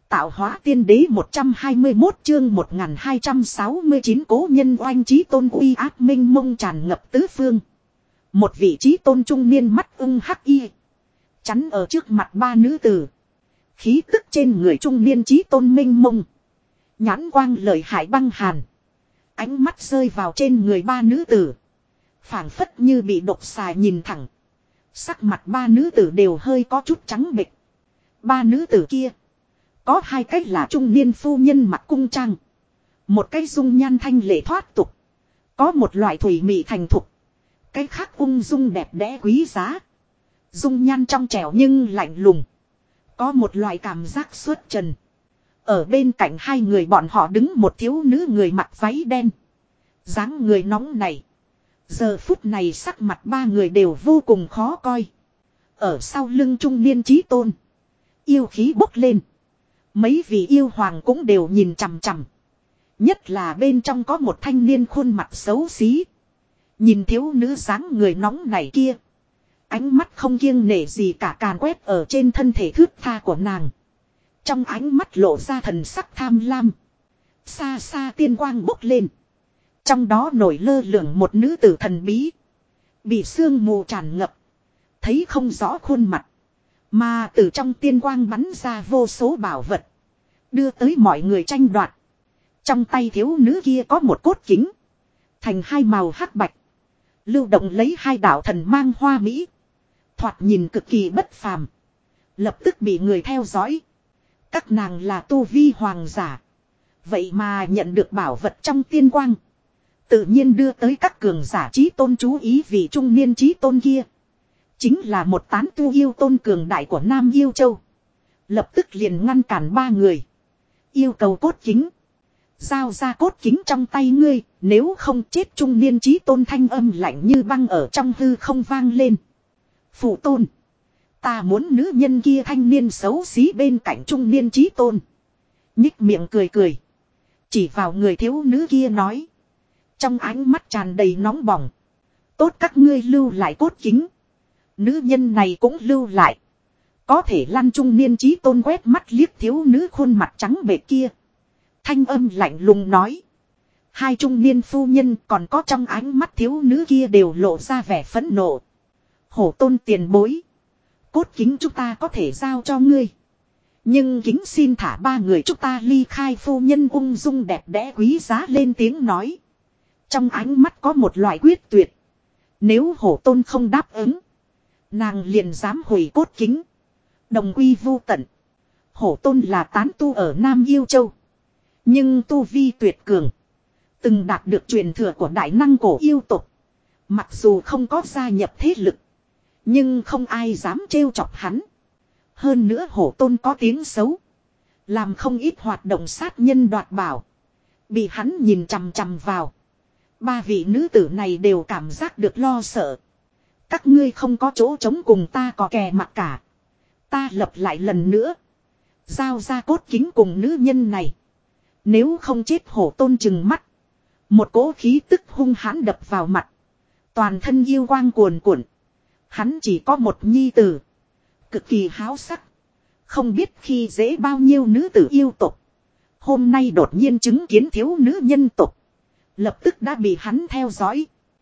Tạo hóa tiên đế 121 chương 1269 cố nhân oanh chí tôn uy áp minh mông tràn ngập tứ phương. Một vị chí tôn trung niên mắt ưng hắc y. Chắn ở trước mặt ba nữ tử. Khí tức trên người trung niên chí tôn minh mông. Nhãn quang lợi hại băng hàn. Ánh mắt rơi vào trên người ba nữ tử. Phảng phất như bị độc xà nhìn thẳng. Sắc mặt ba nữ tử đều hơi có chút trắng bệch. Ba nữ tử kia. Có hai cách là trung niên phu nhân mặc cung trang. Một cái dung nhan thanh lệ thoát tục. Có một loại thủy mị thành thục. Cái khác ung dung đẹp đẽ quý giá. Dung nhan trong trẻo nhưng lạnh lùng. Có một loại cảm giác xuất trần. Ở bên cạnh hai người bọn họ đứng một thiếu nữ người mặc váy đen. Dáng người nóng này. Giờ phút này sắc mặt ba người đều vô cùng khó coi. Ở sau lưng trung niên chí tôn. Yêu khí bốc lên. Mấy vị yêu hoàng cũng đều nhìn chằm chằm. Nhất là bên trong có một thanh niên khuôn mặt xấu xí. Nhìn thiếu nữ dáng người nóng này kia. Ánh mắt không kiêng nể gì cả càn quét ở trên thân thể thướt tha của nàng. Trong ánh mắt lộ ra thần sắc tham lam. Xa xa tiên quang bốc lên. Trong đó nổi lơ lửng một nữ tử thần bí. Bị sương mù tràn ngập. Thấy không rõ khuôn mặt. Mà từ trong tiên quang bắn ra vô số bảo vật. Đưa tới mọi người tranh đoạt. Trong tay thiếu nữ kia có một cốt kính. Thành hai màu hắc bạch. Lưu động lấy hai đạo thần mang hoa mỹ. Thoạt nhìn cực kỳ bất phàm. Lập tức bị người theo dõi. Các nàng là tu vi hoàng giả. Vậy mà nhận được bảo vật trong tiên quang. Tự nhiên đưa tới các cường giả chí tôn chú ý vì trung niên chí tôn kia. Chính là một tán tu yêu tôn cường đại của Nam Yêu Châu. Lập tức liền ngăn cản ba người. Yêu cầu cốt kính. Giao ra cốt kính trong tay ngươi. Nếu không chết trung niên chí tôn thanh âm lạnh như băng ở trong hư không vang lên. Phụ tôn. Ta muốn nữ nhân kia thanh niên xấu xí bên cạnh trung niên chí tôn. Nhích miệng cười cười. Chỉ vào người thiếu nữ kia nói. Trong ánh mắt tràn đầy nóng bỏng. Tốt các ngươi lưu lại cốt kính. Nữ nhân này cũng lưu lại. Có thể lăn trung niên chí tôn quét mắt liếc thiếu nữ khuôn mặt trắng bệch kia. Thanh âm lạnh lùng nói. Hai trung niên phu nhân còn có trong ánh mắt thiếu nữ kia đều lộ ra vẻ phẫn nộ. Hổ tôn tiền bối. Cốt kính chúng ta có thể giao cho ngươi. Nhưng kính xin thả ba người chúng ta ly khai. Phu nhân ung dung đẹp đẽ quý giá lên tiếng nói. Trong ánh mắt có một loại quyết tuyệt. Nếu hổ tôn không đáp ứng. Nàng liền dám hủy cốt kính. Đồng quy vu tận. Hổ tôn là tán tu ở Nam Yêu Châu. Nhưng tu vi tuyệt cường. Từng đạt được truyền thừa của đại năng cổ yêu tộc. Mặc dù không có gia nhập thế lực. Nhưng không ai dám trêu chọc hắn. Hơn nữa hổ tôn có tiếng xấu. Làm không ít hoạt động sát nhân đoạt bảo. Bị hắn nhìn chằm chằm vào. Ba vị nữ tử này đều cảm giác được lo sợ. Các ngươi không có chỗ trống cùng ta có kè mặt cả. Ta lập lại lần nữa. Giao ra cốt kính cùng nữ nhân này. Nếu không chết hổ tôn chừng mắt. Một cỗ khí tức hung hãn đập vào mặt. Toàn thân yêu quang cuồn cuộn. Hắn chỉ có một nhi tử. Cực kỳ háo sắc. Không biết khi dễ bao nhiêu nữ tử yêu tộc. Hôm nay đột nhiên chứng kiến thiếu nữ nhân tộc. Lập tức đã bị hắn theo dõi.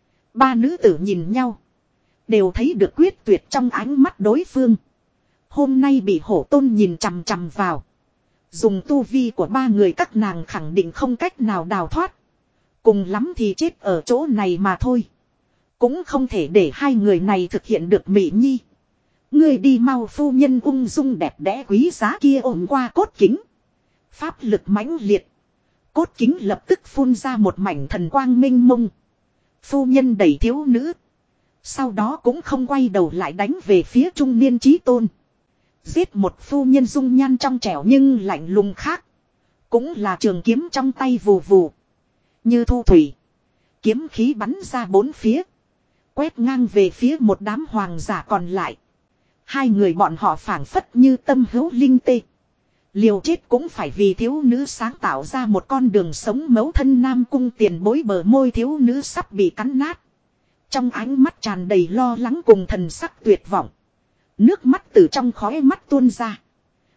Ba nữ tử nhìn nhau. Đều thấy được quyết tuyệt trong ánh mắt đối phương. Hôm nay bị hổ tôn nhìn chằm chằm vào. Dùng tu vi của ba người các nàng khẳng định không cách nào đào thoát. Cùng lắm thì chết ở chỗ này mà thôi. Cũng không thể để hai người này thực hiện được mỹ nhi. Người đi mau. Phu nhân ung dung đẹp đẽ quý giá kia ôm qua cốt kính. Pháp lực mãnh liệt. Cốt kính lập tức phun ra một mảnh thần quang minh mông. Phu nhân đẩy thiếu nữ. Sau đó cũng không quay đầu lại đánh về phía trung niên chí tôn. Giết một phu nhân dung nhan trong trẻo nhưng lạnh lùng khác. Cũng là trường kiếm trong tay vù vù. Như thu thủy. Kiếm khí bắn ra bốn phía. Quét ngang về phía một đám hoàng giả còn lại. Hai người bọn họ phảng phất như tâm hữu linh tê. Liều chết cũng phải vì thiếu nữ sáng tạo ra một con đường sống. Mấu thân Nam Cung tiền bối bờ môi thiếu nữ sắp bị cắn nát. Trong ánh mắt tràn đầy lo lắng cùng thần sắc tuyệt vọng. Nước mắt từ trong khóe mắt tuôn ra.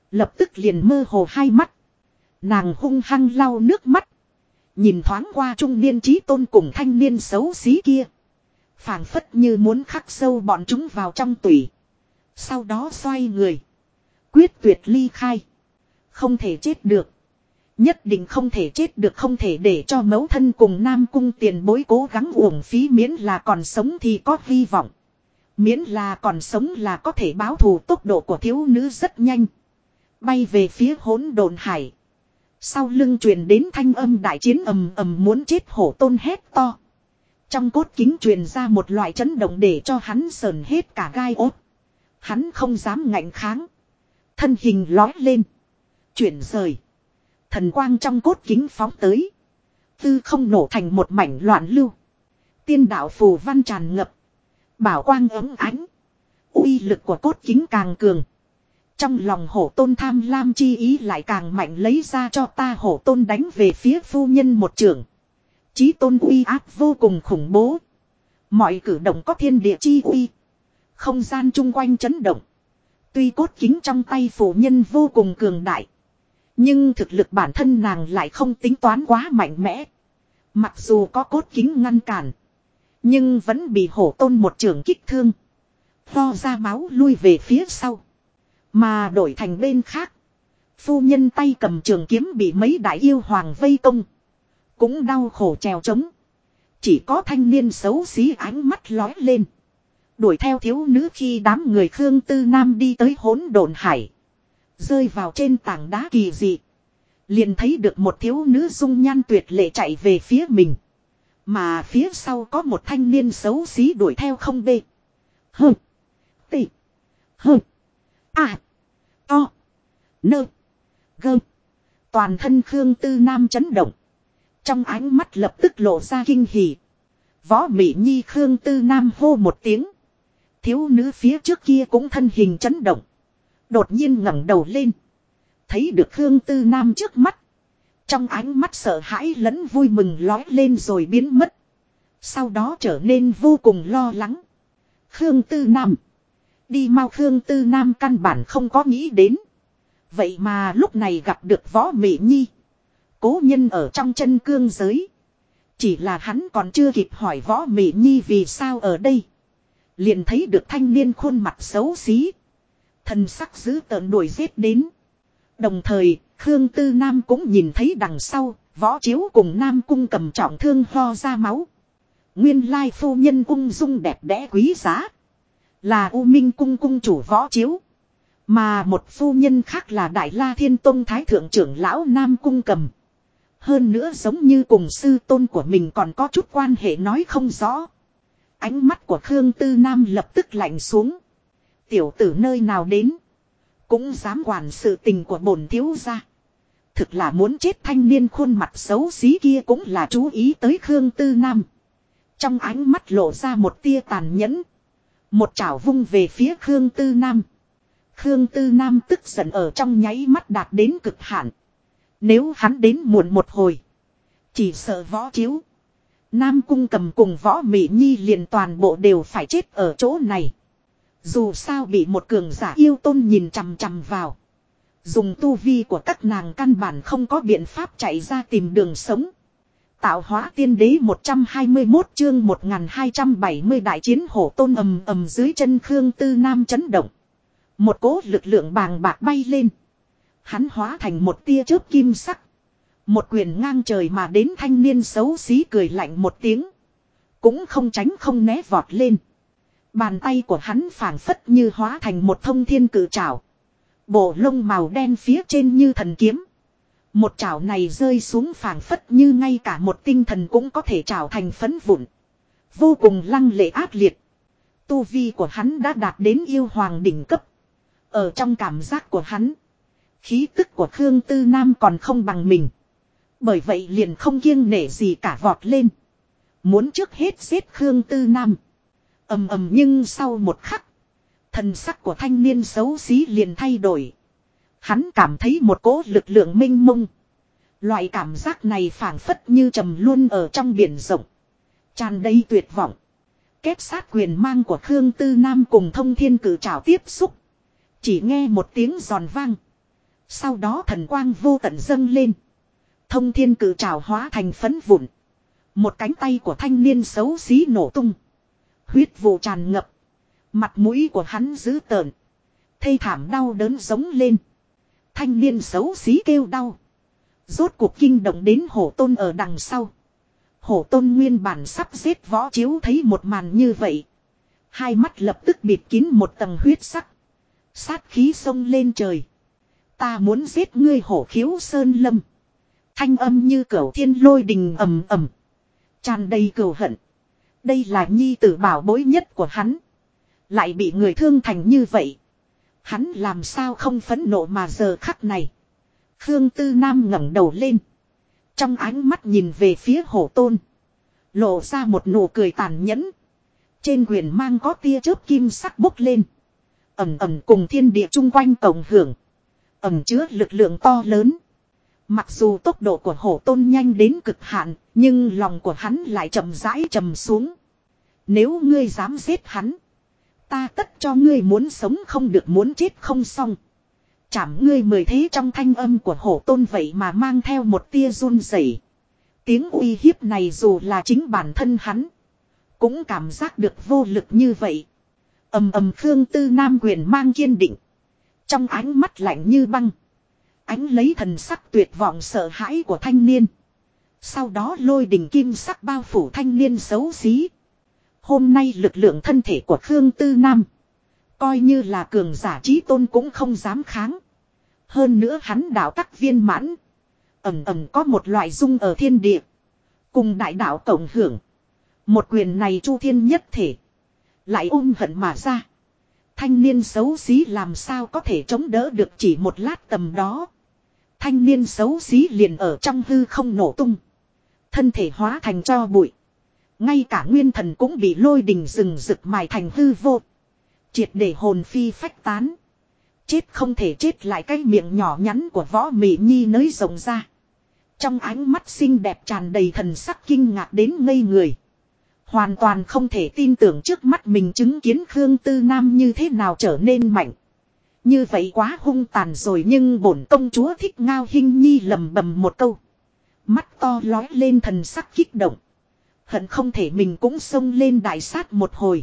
Lập tức liền mơ hồ hai mắt. Nàng hung hăng lau nước mắt. Nhìn thoáng qua trung niên trí tôn cùng thanh niên xấu xí kia. Phảng phất như muốn khắc sâu bọn chúng vào trong tủy. Sau đó xoay người. Quyết tuyệt ly khai. Không thể chết được. Nhất định không thể chết được, không thể để cho mẫu thân cùng Nam Cung tiền bối cố gắng uổng phí, miễn là còn sống thì có hy vọng. Miễn là còn sống là có thể báo thù. Tốc độ của thiếu nữ rất nhanh. Bay về phía hỗn độn hải. Sau lưng truyền đến thanh âm đại chiến ầm ầm muốn chết hổ tôn hét to. Trong cốt kính truyền ra một loại chấn động để cho hắn sờn hết cả gai ốt. Hắn không dám ngạnh kháng. Thân hình lói lên. Chuyển rời. Thần quang trong cốt kính phóng tới. Tư không nổ thành một mảnh loạn lưu. Tiên đạo phù văn tràn ngập. Bảo quang ấm ánh. Uy lực của cốt kính càng cường. Trong lòng hổ tôn tham lam chi ý lại càng mạnh, lấy ra cho ta. Hổ tôn đánh về phía phu nhân một trường. Chí tôn uy áp vô cùng khủng bố. Mọi cử động có thiên địa chi uy. Không gian chung quanh chấn động. Tuy cốt kính trong tay phụ nhân vô cùng cường đại. Nhưng thực lực bản thân nàng lại không tính toán quá mạnh mẽ. Mặc dù có cốt kính ngăn cản. Nhưng vẫn bị hổ tôn một trường kích thương. Ho ra máu lui về phía sau. Mà đổi thành bên khác. Phu nhân tay cầm trường kiếm bị mấy đại yêu hoàng vây công. Cũng đau khổ trèo trống. Chỉ có thanh niên xấu xí ánh mắt lói lên. Đuổi theo thiếu nữ khi đám người Khương Tư Nam đi tới hỗn độn hải. Rơi vào trên tảng đá kỳ dị. Liền thấy được một thiếu nữ dung nhan tuyệt lệ chạy về phía mình. Mà phía sau có một thanh niên xấu xí đuổi theo không bê. Hơ. Tị. Hơ. À. To. Nơ. Gơ. Toàn thân Khương Tư Nam chấn động. Trong ánh mắt lập tức lộ ra kinh hỉ. Võ Mỹ Nhi. Khương Tư Nam hô một tiếng. Thiếu nữ phía trước kia cũng thân hình chấn động. Đột nhiên ngẩng đầu lên. Thấy được Khương Tư Nam trước mắt. Trong ánh mắt sợ hãi lẫn vui mừng lói lên rồi biến mất. Sau đó trở nên vô cùng lo lắng. Khương Tư Nam. Đi mau. Khương Tư Nam căn bản không có nghĩ đến. Vậy mà lúc này gặp được Võ Mỹ Nhi. Cố nhân ở trong chân cương giới. Chỉ là hắn còn chưa kịp hỏi Võ Mỹ Nhi vì sao ở đây. Liền thấy được thanh niên khuôn mặt xấu xí. Thần sắc dữ tợn đuổi giết đến. Đồng thời, Khương Tư Nam cũng nhìn thấy đằng sau, Võ Chiếu cùng Nam Cung cầm trọng thương ho ra máu. Nguyên lai phu nhân ung dung đẹp đẽ quý giá. Là U Minh Cung cung chủ Võ Chiếu. Mà một phu nhân khác là Đại La Thiên Tông Thái Thượng trưởng lão Nam Cung cầm. Hơn nữa giống như cùng sư tôn của mình còn có chút quan hệ nói không rõ. Ánh mắt của Khương Tư Nam lập tức lạnh xuống. Tiểu tử nơi nào đến. Cũng dám quản sự tình của bổn thiếu gia. Thực là muốn chết. Thanh niên khuôn mặt xấu xí kia cũng là chú ý tới Khương Tư Nam. Trong ánh mắt lộ ra một tia tàn nhẫn. Một chảo vung về phía Khương Tư Nam. Khương Tư Nam tức giận ở trong nháy mắt đạt đến cực hạn. Nếu hắn đến muộn một hồi. Chỉ sợ Võ Chiếu. Nam Cung cầm cùng Võ Mỹ Nhi liền toàn bộ đều phải chết ở chỗ này. Dù sao bị một cường giả yêu tôn nhìn chằm chằm vào. Dùng tu vi của các nàng căn bản không có biện pháp chạy ra tìm đường sống. Tạo hóa tiên đế 121 chương 1270 đại chiến hổ tôn ầm ầm dưới chân Khương Tư Nam chấn động. Một cỗ lực lượng bàng bạc bay lên. Hắn hóa thành một tia chớp kim sắc. Một quyền ngang trời mà đến. Thanh niên xấu xí cười lạnh một tiếng. Cũng không tránh không né vọt lên. Bàn tay của hắn phảng phất như hóa thành một thông thiên cự trảo. Bộ lông màu đen phía trên như thần kiếm. Một trảo này rơi xuống phảng phất như ngay cả một tinh thần cũng có thể trảo thành phấn vụn. Vô cùng lăng lệ ác liệt. Tu vi của hắn đã đạt đến yêu hoàng đỉnh cấp. Ở trong cảm giác của hắn. Khí tức của Khương Tư Nam còn không bằng mình. Bởi vậy liền không kiêng nể gì cả vọt lên. Muốn trước hết giết Khương Tư Nam. Ầm ầm nhưng sau một khắc. Thần sắc của thanh niên xấu xí liền thay đổi. Hắn cảm thấy một cỗ lực lượng mênh mông. Loại cảm giác này phảng phất như trầm luôn ở trong biển rộng. Tràn đầy tuyệt vọng. Kết sát quyền mang của Khương Tư Nam cùng thông thiên cử trảo tiếp xúc. Chỉ nghe một tiếng giòn vang. Sau đó thần quang vô tận dâng lên. Thông thiên cự trảo hóa thành phấn vụn. Một cánh tay của thanh niên xấu xí nổ tung. Huyết vụ tràn ngập. Mặt mũi của hắn dữ tợn. Thê thảm đau đớn giống lên. Thanh niên xấu xí kêu đau. Rốt cuộc kinh động đến hổ tôn ở đằng sau. Hổ tôn nguyên bản sắp giết võ chiếu thấy một màn như vậy. Hai mắt lập tức bịt kín một tầng huyết sắc. Sát khí xông lên trời. Ta muốn giết ngươi hổ khiếu sơn lâm. Thanh âm như cửu thiên lôi đình ầm ầm. Tràn đầy cừu hận. Đây là nhi tử bảo bối nhất của hắn. Lại bị người thương thành như vậy. Hắn làm sao không phẫn nộ mà giờ khắc này. Khương Tư Nam ngẩng đầu lên. Trong ánh mắt nhìn về phía hổ tôn. Lộ ra một nụ cười tàn nhẫn. Trên quyền mang có tia chớp kim sắc bốc lên. Ẩm ẩm cùng thiên địa chung quanh cộng hưởng. Ẩm chứa lực lượng to lớn. Mặc dù tốc độ của hổ tôn nhanh đến cực hạn. Nhưng lòng của hắn lại chậm rãi trầm xuống. Nếu ngươi dám giết hắn. Ta tất cho ngươi muốn sống không được muốn chết không xong. Chảm ngươi 10 thế trong thanh âm của hổ tôn vậy mà mang theo một tia run rẩy. Tiếng uy hiếp này dù là chính bản thân hắn. Cũng cảm giác được vô lực như vậy. Ầm ầm Khương Tư Nam quyền mang kiên định. Trong ánh mắt lạnh như băng. Ánh lấy thần sắc tuyệt vọng sợ hãi của thanh niên. Sau đó lôi đình kim sắc bao phủ thanh niên xấu xí. Hôm nay lực lượng thân thể của Khương Tư Nam. Coi như là cường giả chí tôn cũng không dám kháng. Hơn nữa hắn đạo tắc viên mãn. Ẩm ẩm có một loại dung ở thiên địa. Cùng đại đạo cộng hưởng. Một quyền này chu thiên nhất thể. Lại hận mà ra. Thanh niên xấu xí làm sao có thể chống đỡ được chỉ một lát tầm đó. Thanh niên xấu xí liền ở trong hư không nổ tung. Thân thể hóa thành tro bụi. Ngay cả nguyên thần cũng bị lôi đình rừng rực mài thành hư vô. Triệt để hồn phi phách tán. Chết không thể chết lại cái miệng nhỏ nhắn của võ mị nhi nới rộng ra. Trong ánh mắt xinh đẹp tràn đầy thần sắc kinh ngạc đến ngây người. Hoàn toàn không thể tin tưởng trước mắt mình chứng kiến Khương Tư Nam như thế nào trở nên mạnh. Như vậy quá hung tàn rồi nhưng bổn công chúa thích Ngao Hinh Nhi lầm bầm một câu. Mắt to lói lên thần sắc kích động. Hận không thể mình cũng xông lên đại sát một hồi.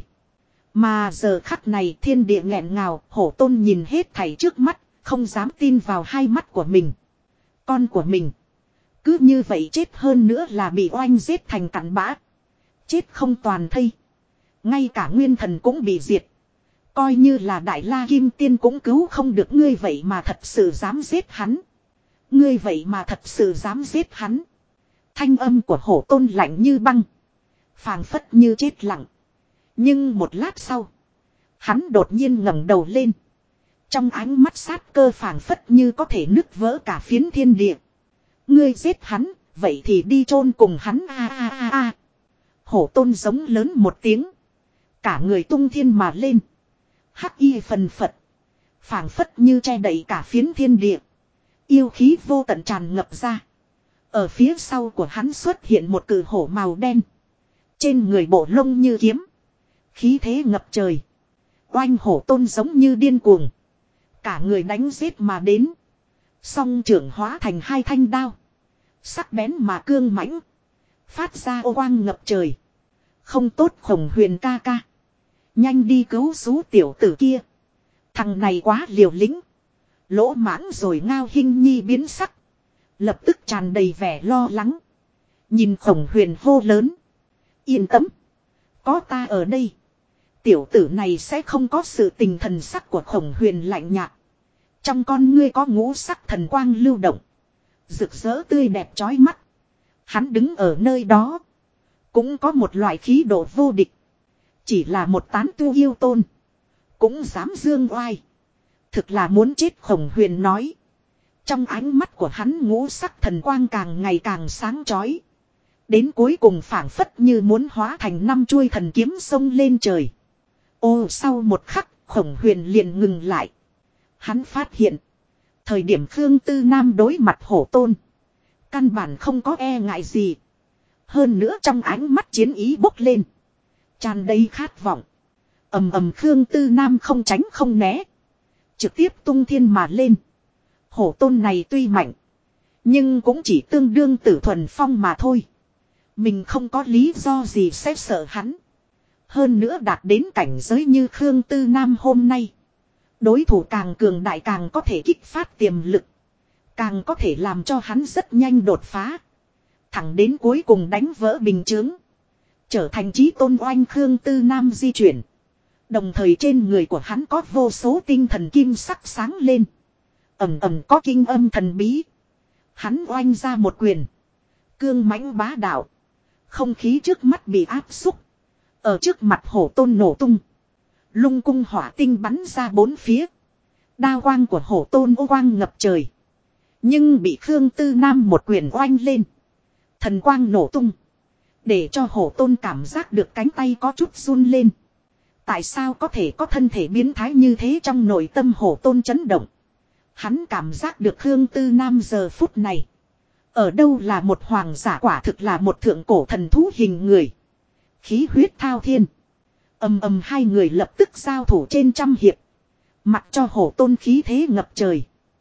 Mà giờ khắc này thiên địa nghẹn ngào, hổ tôn nhìn hết thảy trước mắt, không dám tin vào hai mắt của mình. Con của mình. Cứ như vậy chết hơn nữa là bị oanh giết thành cặn bã. Chết không toàn thây. Ngay cả nguyên thần cũng bị diệt. Coi như là đại la kim tiên cũng cứu không được ngươi vậy mà thật sự dám giết hắn. Ngươi vậy mà thật sự dám giết hắn. Thanh âm của hổ tôn lạnh như băng. Phàng phất như chết lặng. Nhưng một lát sau. Hắn đột nhiên ngẩng đầu lên. Trong ánh mắt sát cơ phàng phất như có thể nứt vỡ cả phiến thiên địa. Ngươi giết hắn, vậy thì đi chôn cùng hắn a a a a. Hổ tôn giống lớn một tiếng. Cả người tung thiên mà lên. Hắc y phần phật. Phảng phất như che đậy cả phiến thiên địa. Yêu khí vô tận tràn ngập ra. Ở phía sau của hắn xuất hiện một cự hổ màu đen. Trên người bộ lông như kiếm. Khí thế ngập trời. Oanh hổ tôn giống như điên cuồng. Cả người đánh giết mà đến. Song trưởng hóa thành hai thanh đao. Sắc bén mà cương mãnh. Phát ra ô quang ngập trời. Không tốt Khổng Huyền ca ca. Nhanh đi cứu xú tiểu tử kia. Thằng này quá liều lĩnh. Lỗ mãng rồi Ngao Hinh Nhi biến sắc. Lập tức tràn đầy vẻ lo lắng. Nhìn Khổng Huyền hô lớn. Yên tâm. Có ta ở đây. Tiểu tử này sẽ không có sự tình thần sắc của Khổng Huyền lạnh nhạt. Trong con ngươi có ngũ sắc thần quang lưu động. Rực rỡ tươi đẹp chói mắt. Hắn đứng ở nơi đó. Cũng có một loại khí độ vô địch. Chỉ là một tán tu yêu tôn. Cũng dám dương oai. Thực là muốn chết Khổng Huyền nói. Trong ánh mắt của hắn ngũ sắc thần quang càng ngày càng sáng chói. Đến cuối cùng phảng phất như muốn hóa thành 5 chuôi thần kiếm xông lên trời. Ô sau một khắc Khổng Huyền liền ngừng lại. Hắn phát hiện. Thời điểm Khương Tư Nam đối mặt hổ tôn. Căn bản không có e ngại gì. Hơn nữa trong ánh mắt chiến ý bốc lên. Tràn đầy khát vọng. Ầm ầm Khương Tư Nam không tránh không né. Trực tiếp tung thiên mà lên. Hổ tôn này tuy mạnh. Nhưng cũng chỉ tương đương Tử Thuần Phong mà thôi. Mình không có lý do gì sẽ sợ hắn. Hơn nữa đạt đến cảnh giới như Khương Tư Nam hôm nay. Đối thủ càng cường đại càng có thể kích phát tiềm lực. Càng có thể làm cho hắn rất nhanh đột phá. Thẳng đến cuối cùng đánh vỡ bình chướng. Trở thành chí tôn oanh Khương Tư Nam di chuyển. Đồng thời trên người của hắn có vô số tinh thần kim sắc sáng lên. Ầm ầm có kinh âm thần bí. Hắn oanh ra một quyền. Cương mãnh bá đạo. Không khí trước mắt bị áp xúc. Ở trước mặt hổ tôn nổ tung. Lung cung hỏa tinh bắn ra bốn phía. Đao quang của hổ tôn ô quang ngập trời. Nhưng bị Khương Tư Nam một quyền oanh lên. Thần quang nổ tung. Để cho hổ tôn cảm giác được cánh tay có chút run lên. Tại sao có thể có thân thể biến thái như thế trong nội tâm hổ tôn chấn động. Hắn cảm giác được Khương Tư Nam giờ phút này. Ở đâu là một hoàng giả quả thực là một thượng cổ thần thú hình người. Khí huyết thao thiên. Ầm ầm hai người lập tức giao thủ trên trăm hiệp. Mặc cho hổ tôn khí thế ngập trời.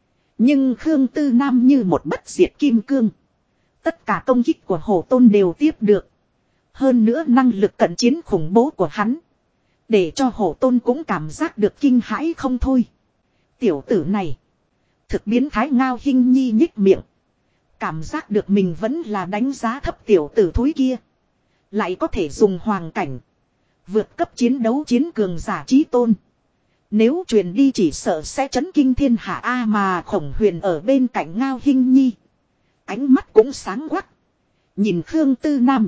Nhưng Khương Tư Nam như một bất diệt kim cương. Tất cả công kích của hổ tôn đều tiếp được. Hơn nữa năng lực cận chiến khủng bố của hắn. Để cho hổ tôn cũng cảm giác được kinh hãi không thôi. Tiểu tử này. Thực biến thái Ngao Hinh Nhi nhích miệng. Cảm giác được mình vẫn là đánh giá thấp tiểu tử thúi kia. Lại có thể dùng hoàng cảnh. Vượt cấp chiến đấu chiến cường giả chí tôn. Nếu truyền đi chỉ sợ sẽ chấn kinh thiên hạ A mà Khổng Huyền ở bên cạnh Ngao Hinh Nhi. Ánh mắt cũng sáng quắc. Nhìn Khương Tư Nam.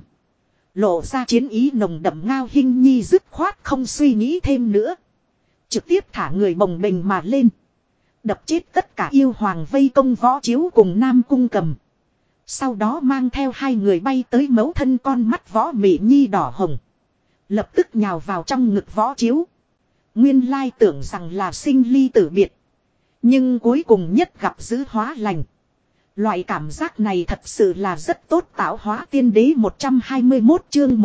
Lộ ra chiến ý nồng đậm Ngao Hinh Nhi dứt khoát không suy nghĩ thêm nữa. Trực tiếp thả người bồng bềnh mà lên. Đập chết tất cả yêu hoàng vây công Võ Chiếu cùng Nam Cung Cầm. Sau đó mang theo hai người bay tới mấu thân con mắt Võ Mị Nhi đỏ hồng. Lập tức nhào vào trong ngực Võ Chiếu. Nguyên lai tưởng rằng là sinh ly tử biệt. Nhưng cuối cùng nhất gặp dữ hóa lành. Loại cảm giác này thật sự là rất tốt. Tạo hóa tiên đế 121 chương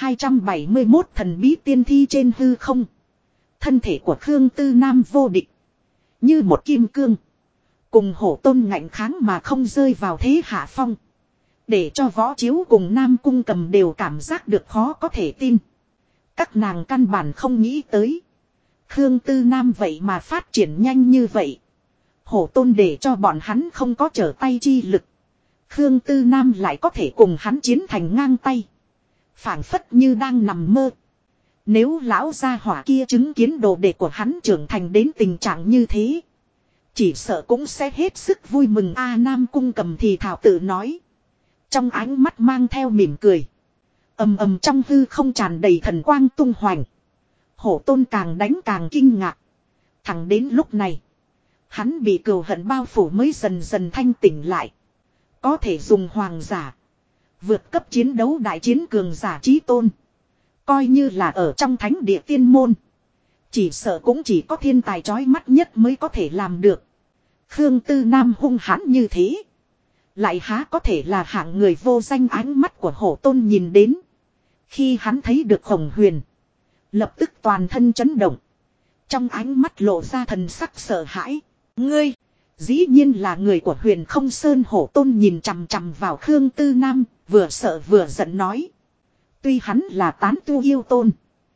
1271 thần bí tiên thi trên hư không. Thân thể của Khương Tư Nam vô địch. Như một kim cương. Cùng hổ tôn ngạnh kháng mà không rơi vào thế hạ phong. Để cho Võ Chiếu cùng Nam Cung Cầm đều cảm giác được khó có thể tin. Các nàng căn bản không nghĩ tới. Khương Tư Nam vậy mà phát triển nhanh như vậy. Hổ tôn để cho bọn hắn không có trở tay chi lực. Khương Tư Nam lại có thể cùng hắn chiến thành ngang tay. Phảng phất như đang nằm mơ. Nếu lão gia hỏa kia chứng kiến đồ đệ của hắn trưởng thành đến tình trạng như thế. Chỉ sợ cũng sẽ hết sức vui mừng A Nam Cung Cầm thì thảo tự nói. Trong ánh mắt mang theo mỉm cười. Ầm ầm trong hư không tràn đầy thần quang tung hoành. Hổ tôn càng đánh càng kinh ngạc. Thẳng đến lúc này. Hắn bị cừu hận bao phủ mới dần dần thanh tỉnh lại. Có thể dùng hoàng giả. Vượt cấp chiến đấu đại chiến cường giả chí tôn. Coi như là ở trong thánh địa tiên môn. Chỉ sợ cũng chỉ có thiên tài chói mắt nhất mới có thể làm được. Khương Tư Nam hung hãn như thế. Lại há có thể là hạng người vô danh. Ánh mắt của hổ tôn nhìn đến. Khi hắn thấy được Khổng Huyền. Lập tức toàn thân chấn động. Trong ánh mắt lộ ra thần sắc sợ hãi. Ngươi, dĩ nhiên là người của Huyền Không Sơn. Hổ tôn nhìn chằm chằm vào Khương Tư Nam, vừa sợ vừa giận nói. Tuy hắn là tán tu yêu tôn.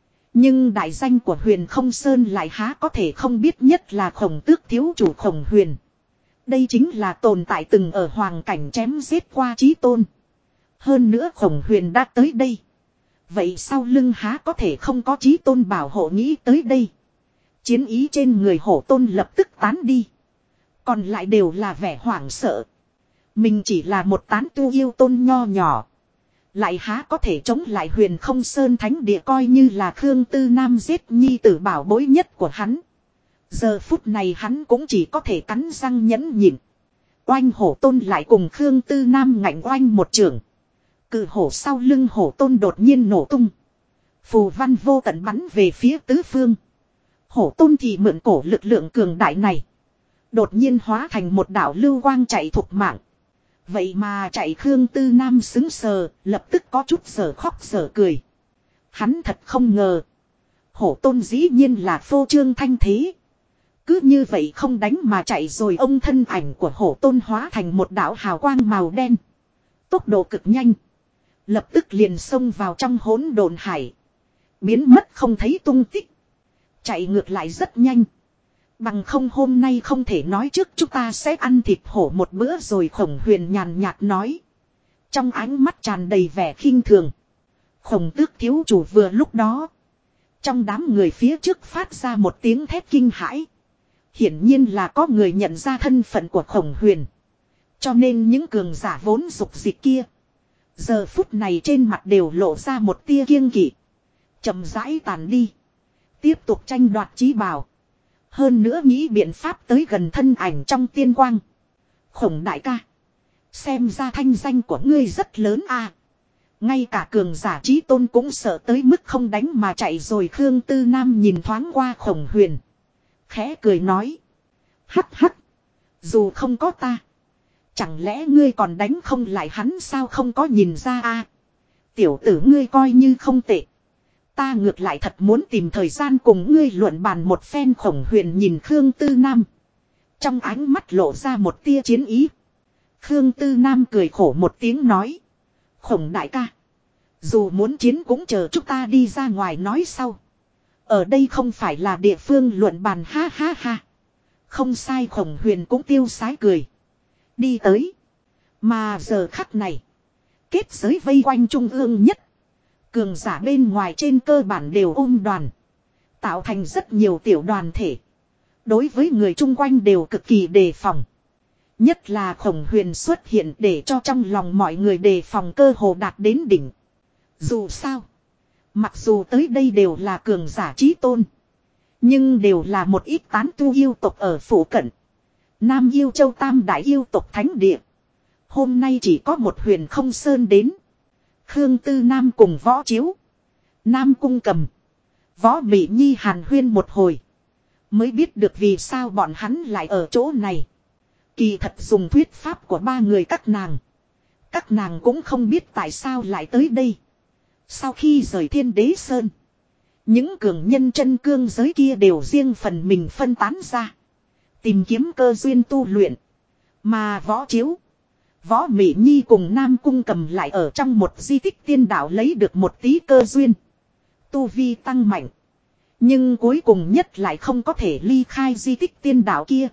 Nhưng đại danh của Huyền Không Sơn lại há có thể không biết, nhất là Khổng Tước thiếu chủ Khổng Huyền. Đây chính là tồn tại từng ở hoàng cảnh chém giết qua chí tôn. Hơn nữa Khổng Huyền đã tới đây. Vậy sau lưng há có thể không có chí tôn bảo hộ. Nghĩ tới đây. Chiến ý trên người hổ tôn lập tức tán đi. Còn lại đều là vẻ hoảng sợ. Mình chỉ là một tán tu yêu tôn nho nhỏ. Lại há có thể chống lại Huyền Không Sơn thánh địa, coi như là Khương Tư Nam giết nhi tử bảo bối nhất của hắn. Giờ phút này hắn cũng chỉ có thể cắn răng nhẫn nhịn. Oanh hổ tôn lại cùng Khương Tư Nam ngạnh oanh một trường. Cự hổ sau lưng hổ tôn đột nhiên nổ tung. Phù văn vô tận bắn về phía tứ phương. Hổ tôn thì mượn cổ lực lượng cường đại này. Đột nhiên hóa thành một đạo lưu quang chạy thục mạng. Vậy mà chạy Khương Tư Nam xứng sờ, lập tức có chút giờ khóc giờ cười. Hắn thật không ngờ. Hổ tôn dĩ nhiên là phô trương thanh thế. Cứ như vậy không đánh mà chạy rồi, ông thân ảnh của hổ tôn hóa thành một đạo hào quang màu đen. Tốc độ cực nhanh. Lập tức liền xông vào trong hỗn độn hải. Biến mất không thấy tung tích. Chạy ngược lại rất nhanh. Bằng không hôm nay không thể nói trước chúng ta sẽ ăn thịt hổ một bữa rồi, Khổng Huyền nhàn nhạt nói. Trong ánh mắt tràn đầy vẻ khinh thường. Khổng Tước thiếu chủ vừa lúc đó. Trong đám người phía trước phát ra một tiếng thét kinh hãi. Hiển nhiên là có người nhận ra thân phận của Khổng Huyền. Cho nên những cường giả vốn dục dịch kia. Giờ phút này trên mặt đều lộ ra một tia kiêng kỵ. Chậm rãi tàn đi. Tiếp tục tranh đoạt chí bảo. Hơn nữa nghĩ biện pháp tới gần thân ảnh trong tiên quang. Khổng đại ca. Xem ra thanh danh của ngươi rất lớn a. Ngay cả cường giả chí tôn cũng sợ tới mức không đánh mà chạy rồi. Khương Tư Nam nhìn thoáng qua Khổng Huyền. Khẽ cười nói. Hắc hắc. Dù không có ta. Chẳng lẽ ngươi còn đánh không lại hắn sao, không có nhìn ra a? Tiểu tử ngươi coi như không tệ. Ta ngược lại thật muốn tìm thời gian cùng ngươi luận bàn một phen. Khổng Huyền nhìn Khương Tư Nam. Trong ánh mắt lộ ra một tia chiến ý. Khương Tư Nam cười khổ một tiếng nói. Khổng đại ca. Dù muốn chiến cũng chờ chúng ta đi ra ngoài nói sau. Ở đây không phải là địa phương luận bàn, ha ha ha. Không sai, Khổng Huyền cũng tiêu sái cười. Đi tới. Mà giờ khắc này. Kết giới vây quanh trung ương nhất. Cường giả bên ngoài trên cơ bản đều ôm đoàn. Tạo thành rất nhiều tiểu đoàn thể. Đối với người chung quanh đều cực kỳ đề phòng. Nhất là Khổng Huyền xuất hiện để cho trong lòng mọi người đề phòng cơ hồ đạt đến đỉnh. Dù sao. Mặc dù tới đây đều là cường giả chí tôn. Nhưng đều là một ít tán tu yêu tộc ở phủ cận. Nam Yêu Châu tam đại yêu tộc thánh địa. Hôm nay chỉ có một Huyền Không Sơn đến. Khương Tư Nam cùng Võ Chiếu, Nam Cung Cầm, Võ Mị Nhi hàn huyên một hồi. Mới biết được vì sao bọn hắn lại ở chỗ này. Kỳ thật dùng thuyết pháp của ba người các nàng. Các nàng cũng không biết tại sao lại tới đây. Sau khi rời Thiên Đế Sơn. Những cường nhân chân cương giới kia đều riêng phần mình phân tán ra. Tìm kiếm cơ duyên tu luyện. Mà Võ Chiếu, Võ Mị Nhi cùng Nam Cung Cầm lại ở trong một di tích tiên đạo lấy được một tí cơ duyên. Tu vi tăng mạnh. Nhưng cuối cùng nhất lại không có thể ly khai di tích tiên đạo kia.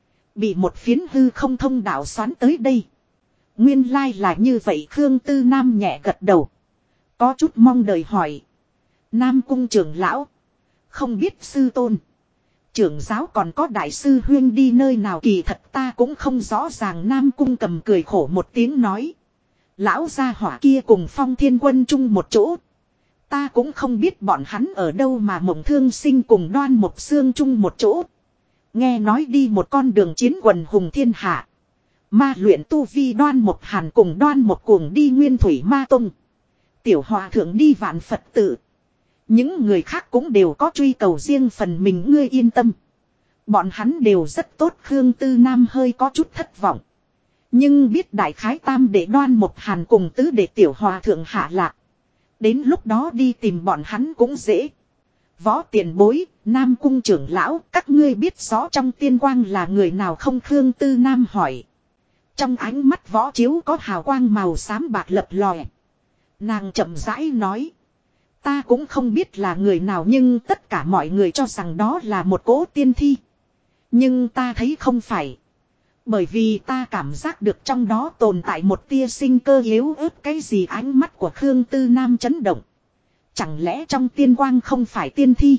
Bị một phiến hư không thông đạo xoắn tới đây. Nguyên lai là như vậy. Khương Tư Nam nhẹ gật đầu. Có chút mong đợi hỏi. Nam Cung trưởng lão. Không biết sư tôn, trưởng giáo còn có đại sư huyên đi nơi nào, kỳ thật ta cũng không rõ ràng. Nam Cung Cầm cười khổ một tiếng nói. Lão gia hỏa kia cùng Phong Thiên Quân chung một chỗ. Ta cũng không biết bọn hắn ở đâu, mà Mộng Thương Sinh cùng Đoan Mộc Xương chung một chỗ. Nghe nói đi một con đường chiến quần hùng thiên hạ. Ma luyện tu vi Đoan Mộc Hàn cùng Đoan Mộc Cuồng đi Nguyên Thủy Ma Tông. Tiểu Hòa Thượng đi Vạn Phật Tự. Những người khác cũng đều có truy cầu riêng phần mình, ngươi yên tâm. Bọn hắn đều rất tốt. Khương Tư Nam hơi có chút thất vọng. Nhưng biết đại khái tam đệ Đoan Mộc Hàn cùng tứ đệ Tiểu Hòa Thượng hạ lạc. Đến lúc đó đi tìm bọn hắn cũng dễ. Võ tiền bối, Nam Cung trưởng lão, các ngươi biết rõ trong tiên quang là người nào không? Khương Tư Nam hỏi. Trong ánh mắt Võ Chiếu có hào quang màu xám bạc lập lòe. Nàng chậm rãi nói. Ta cũng không biết là người nào, nhưng tất cả mọi người cho rằng đó là một cỗ tiên thi. Nhưng ta thấy không phải. Bởi vì ta cảm giác được trong đó tồn tại một tia sinh cơ yếu ớt. Cái gì? Ánh mắt của Khương Tư Nam chấn động. Chẳng lẽ trong tiên quang không phải tiên thi,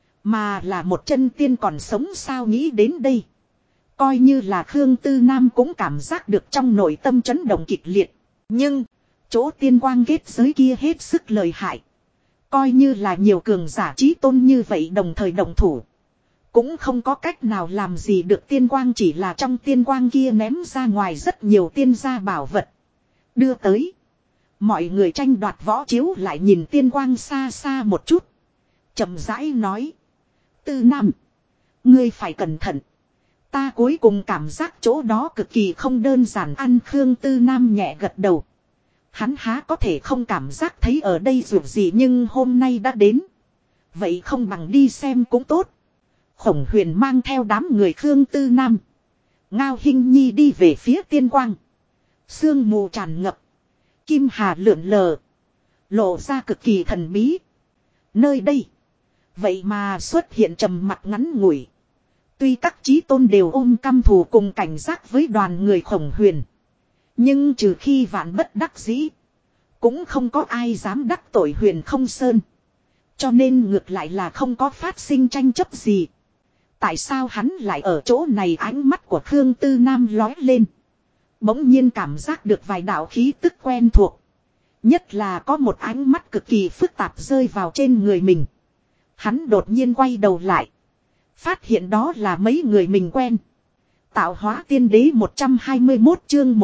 mà là một chân tiên còn sống sao? Nghĩ đến đây, coi như là Khương Tư Nam cũng cảm giác được trong nội tâm chấn động kịch liệt. Nhưng chỗ tiên quang kết giới kia hết sức lợi hại. Coi như là nhiều cường giả chí tôn như vậy đồng thời đồng thủ, cũng không có cách nào làm gì được tiên quang. Chỉ là trong tiên quang kia ném ra ngoài rất nhiều tiên gia bảo vật. Đưa tới. Mọi người tranh đoạt. Võ Chiếu lại nhìn tiên quang xa xa một chút. Chậm rãi nói. Tư Nam, ngươi phải cẩn thận. Ta cuối cùng cảm giác chỗ đó cực kỳ không đơn giản. Ăn. Khương Tư Nam nhẹ gật đầu. Hắn há có thể không cảm giác thấy ở đây dù gì, nhưng hôm nay đã đến. Vậy không bằng đi xem cũng tốt. Khổng Huyền mang theo đám người Khương Tư Nam. Ngao Hinh Nhi đi về phía tiên quang. Sương mù tràn ngập. Kim hà lượn lờ. Lộ ra cực kỳ thần bí. Nơi đây. Vậy mà xuất hiện trầm mặc ngắn ngủi. Tuy các chí tôn đều ôm căm thù cùng cảnh giác với đoàn người Khổng Huyền. Nhưng trừ khi vạn bất đắc dĩ. Cũng không có ai dám đắc tội Huyền không sơn. Cho nên ngược lại là không có phát sinh tranh chấp gì. Tại sao hắn lại ở chỗ này? Ánh mắt của Khương Tư Nam lói lên. Bỗng nhiên cảm giác được vài đạo khí tức quen thuộc. Nhất là có một ánh mắt cực kỳ phức tạp rơi vào trên người mình. Hắn đột nhiên quay đầu lại. Phát hiện đó là mấy người mình quen. Tạo hóa tiên đế 121 chương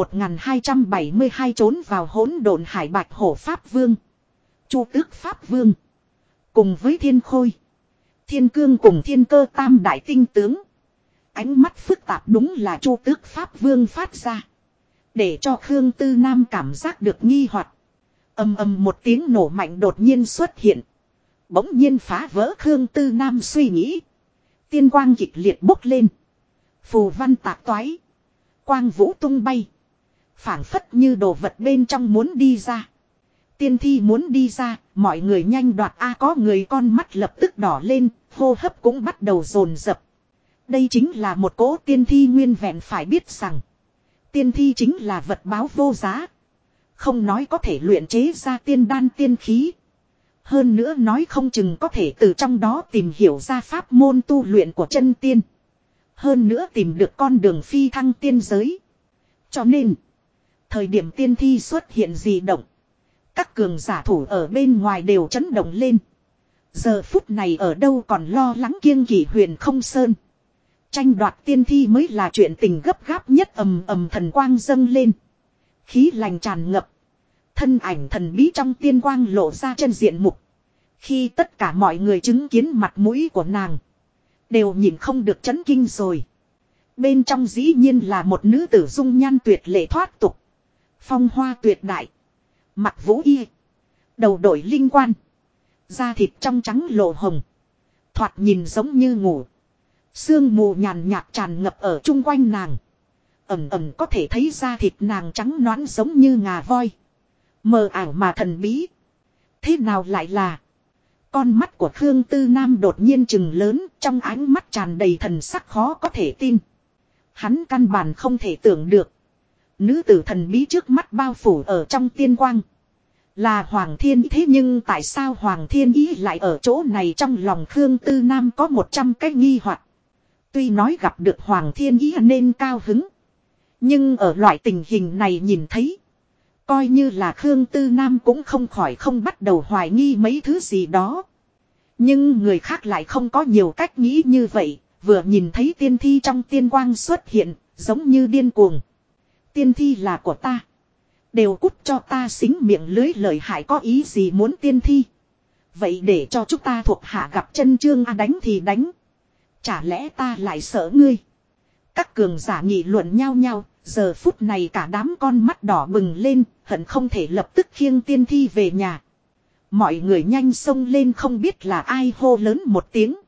1272 trốn vào hỗn độn hải Bạch Hổ Pháp Vương. Chu Tước Pháp Vương. Cùng với Thiên Khôi. Thiên Cương cùng Thiên Cơ tam đại tinh tướng. Ánh mắt phức tạp đúng là Chu Tước Pháp Vương phát ra. Để cho Khương Tư Nam cảm giác được nghi hoặc. Ầm ầm một tiếng nổ mạnh đột nhiên xuất hiện. Bỗng nhiên phá vỡ Khương Tư Nam suy nghĩ. Tiên quang kịch liệt bốc lên. Phù văn tạc toái. Quang vũ tung bay. Phảng phất như đồ vật bên trong muốn đi ra. Tiên thi muốn đi ra, mọi người nhanh đoạt có người con mắt lập tức đỏ lên, hô hấp cũng bắt đầu dồn dập. Đây chính là một cỗ tiên thi nguyên vẹn, phải biết rằng tiên thi chính là vật báo vô giá. Không nói có thể luyện chế ra tiên đan tiên khí. Hơn nữa nói không chừng có thể từ trong đó tìm hiểu ra pháp môn tu luyện của chân tiên. Hơn nữa tìm được con đường phi thăng tiên giới. Cho nên, thời điểm tiên thi xuất hiện dị động, các cường giả thủ ở bên ngoài đều chấn động lên. Giờ phút này ở đâu còn lo lắng kiêng kỵ Huyền không sơn. Tranh đoạt tiên thi mới là chuyện tình gấp gáp nhất. Ầm ầm thần quang dâng lên. Khí lành tràn ngập. Thân ảnh thần bí trong tiên quang lộ ra chân diện mục. Khi tất cả mọi người chứng kiến mặt mũi của nàng, đều nhìn không được chấn kinh rồi. Bên trong dĩ nhiên là một nữ tử dung nhan tuyệt lệ thoát tục. Phong hoa tuyệt đại. Mặc vũ y. Đầu đội linh quan. Da thịt trong trắng lộ hồng. Thoạt nhìn giống như ngủ. Sương mù nhàn nhạt tràn ngập ở chung quanh nàng. Ẩm ẩm có thể thấy da thịt nàng trắng nõn giống như ngà voi. Mờ ảo mà thần bí. Thế nào lại là? Con mắt của Khương Tư Nam đột nhiên trừng lớn, trong ánh mắt tràn đầy thần sắc khó có thể tin. Hắn căn bản không thể tưởng được. Nữ tử thần bí trước mắt bao phủ ở trong tiên quang. Là Hoàng Thiên Ý. Thế nhưng tại sao Hoàng Thiên Ý lại ở chỗ này? Trong lòng Khương Tư Nam có 100 cái nghi hoặc. Tuy nói gặp được Hoàng Thiên Ý nên cao hứng. Nhưng ở loại tình hình này nhìn thấy. Coi như là Khương Tư Nam cũng không khỏi không bắt đầu hoài nghi mấy thứ gì đó. Nhưng người khác lại không có nhiều cách nghĩ như vậy. Vừa nhìn thấy tiên thi trong tiên quang xuất hiện, giống như điên cuồng. Tiên thi là của ta. Đều cút cho ta, xính miệng lưới lời hại, có ý gì muốn tiên thi. Vậy để cho chúng ta thuộc hạ gặp chân chương đánh thì đánh. Chả lẽ ta lại sợ ngươi? Các cường giả nghị luận nhau nhau. Giờ phút này cả đám con mắt đỏ bừng lên, hận không thể lập tức khiêng tiên thi về nhà. Mọi người nhanh xông lên, không biết là ai hô lớn một tiếng.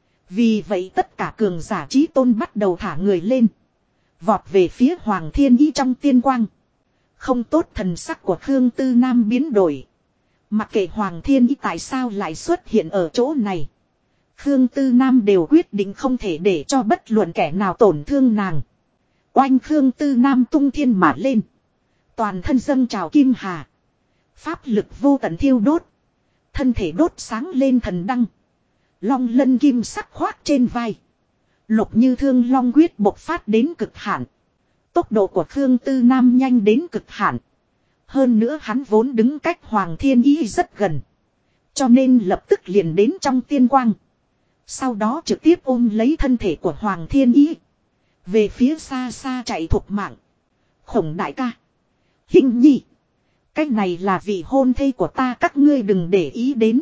Vì vậy tất cả cường giả chí tôn bắt đầu thả người lên. Vọt về phía Hoàng Thiên Ý trong tiên quang. Không tốt, thần sắc của Khương Tư Nam biến đổi. Mặc kệ Hoàng Thiên Ý tại sao lại xuất hiện ở chỗ này, Khương Tư Nam đều quyết định không thể để cho bất luận kẻ nào tổn thương nàng. Oanh, Khương Tư Nam tung thiên mà lên. Toàn thân dâng trào kim hà. Pháp lực vô tận thiêu đốt. Thân thể đốt sáng lên thần đăng. Long lân kim sắc khoác trên vai. Lục như thương long quyết bộc phát đến cực hạn. Tốc độ của Khương Tư Nam nhanh đến cực hạn. Hơn nữa hắn vốn đứng cách Hoàng Thiên Ý rất gần. Cho nên lập tức liền đến trong tiên quang. Sau đó trực tiếp ôm lấy thân thể của Hoàng Thiên Ý. Về phía xa xa chạy thục mạng. Khổng đại ca. Hinh nhi. Cái này là vị hôn thê của ta, các ngươi đừng để ý đến.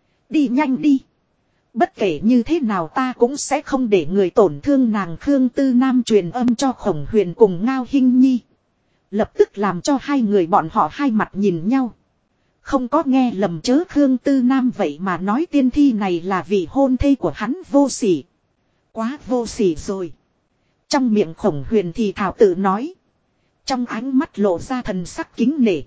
Đi nhanh đi. Bất kể như thế nào ta cũng sẽ không để người tổn thương nàng. Khương Tư Nam truyền âm cho Khổng Huyền cùng Ngao Hinh Nhi. Lập tức làm cho hai người bọn họ hai mặt nhìn nhau. Không có nghe lầm chớ, Khương Tư Nam vậy mà nói tiên thi này là vị hôn thê của hắn vô sỉ. Quá vô sỉ rồi. Trong miệng Khổng Huyền thì thảo tự nói. Trong ánh mắt lộ ra thần sắc kính nể.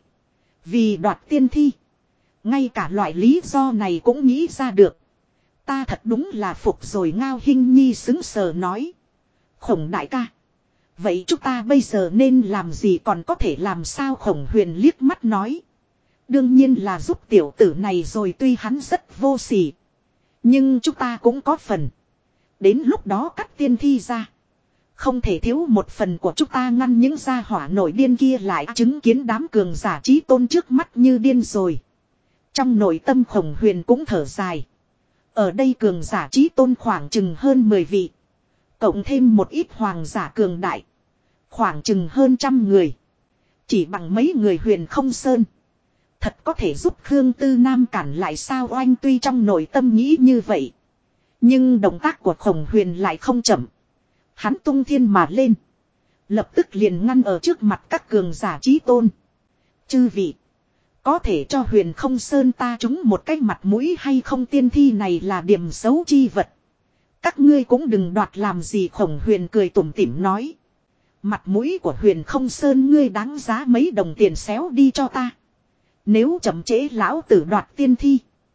Vì đoạt tiên thi. Ngay cả loại lý do này cũng nghĩ ra được. Ta thật đúng là phục rồi. Ngao Hinh Nhi xứng sờ nói. Khổng đại ca. Vậy chúng ta bây giờ nên làm gì, còn có thể làm sao? Khổng Huyền liếc mắt nói. Đương nhiên là giúp tiểu tử này rồi, tuy hắn rất vô sỉ. Nhưng chúng ta cũng có phần. Đến lúc đó cắt tiên thi ra. Không thể thiếu một phần của chúng ta, ngăn những gia hỏa nổi điên kia lại. Chứng kiến đám cường giả trí tôn trước mắt như điên rồi. Trong nội tâm Khổng Huyền cũng thở dài. Ở đây cường giả trí tôn khoảng chừng hơn 10 vị. Cộng thêm một ít hoàng giả cường đại. Khoảng chừng hơn 100 người. Chỉ bằng mấy người Huyền Không Sơn. Thật có thể giúp Khương Tư Nam cản lại sao? Oanh tuy trong nội tâm nghĩ như vậy. Nhưng động tác của Khổng Huyền lại không chậm. Hắn tung thiên mà lên. Lập tức liền ngăn ở trước mặt các cường giả trí tôn. Chư vị. Có thể cho Huyền Không Sơn ta trúng một cái mặt mũi hay không? Tiên thi này là điểm xấu chi vật. Các ngươi cũng đừng đoạt làm gì. Khổng Huyền cười tủm tỉm nói. Mặt mũi của Huyền Không Sơn ngươi đáng giá mấy đồng tiền, xéo đi cho ta. Nếu chậm trễ lão tử đoạt tiên thi.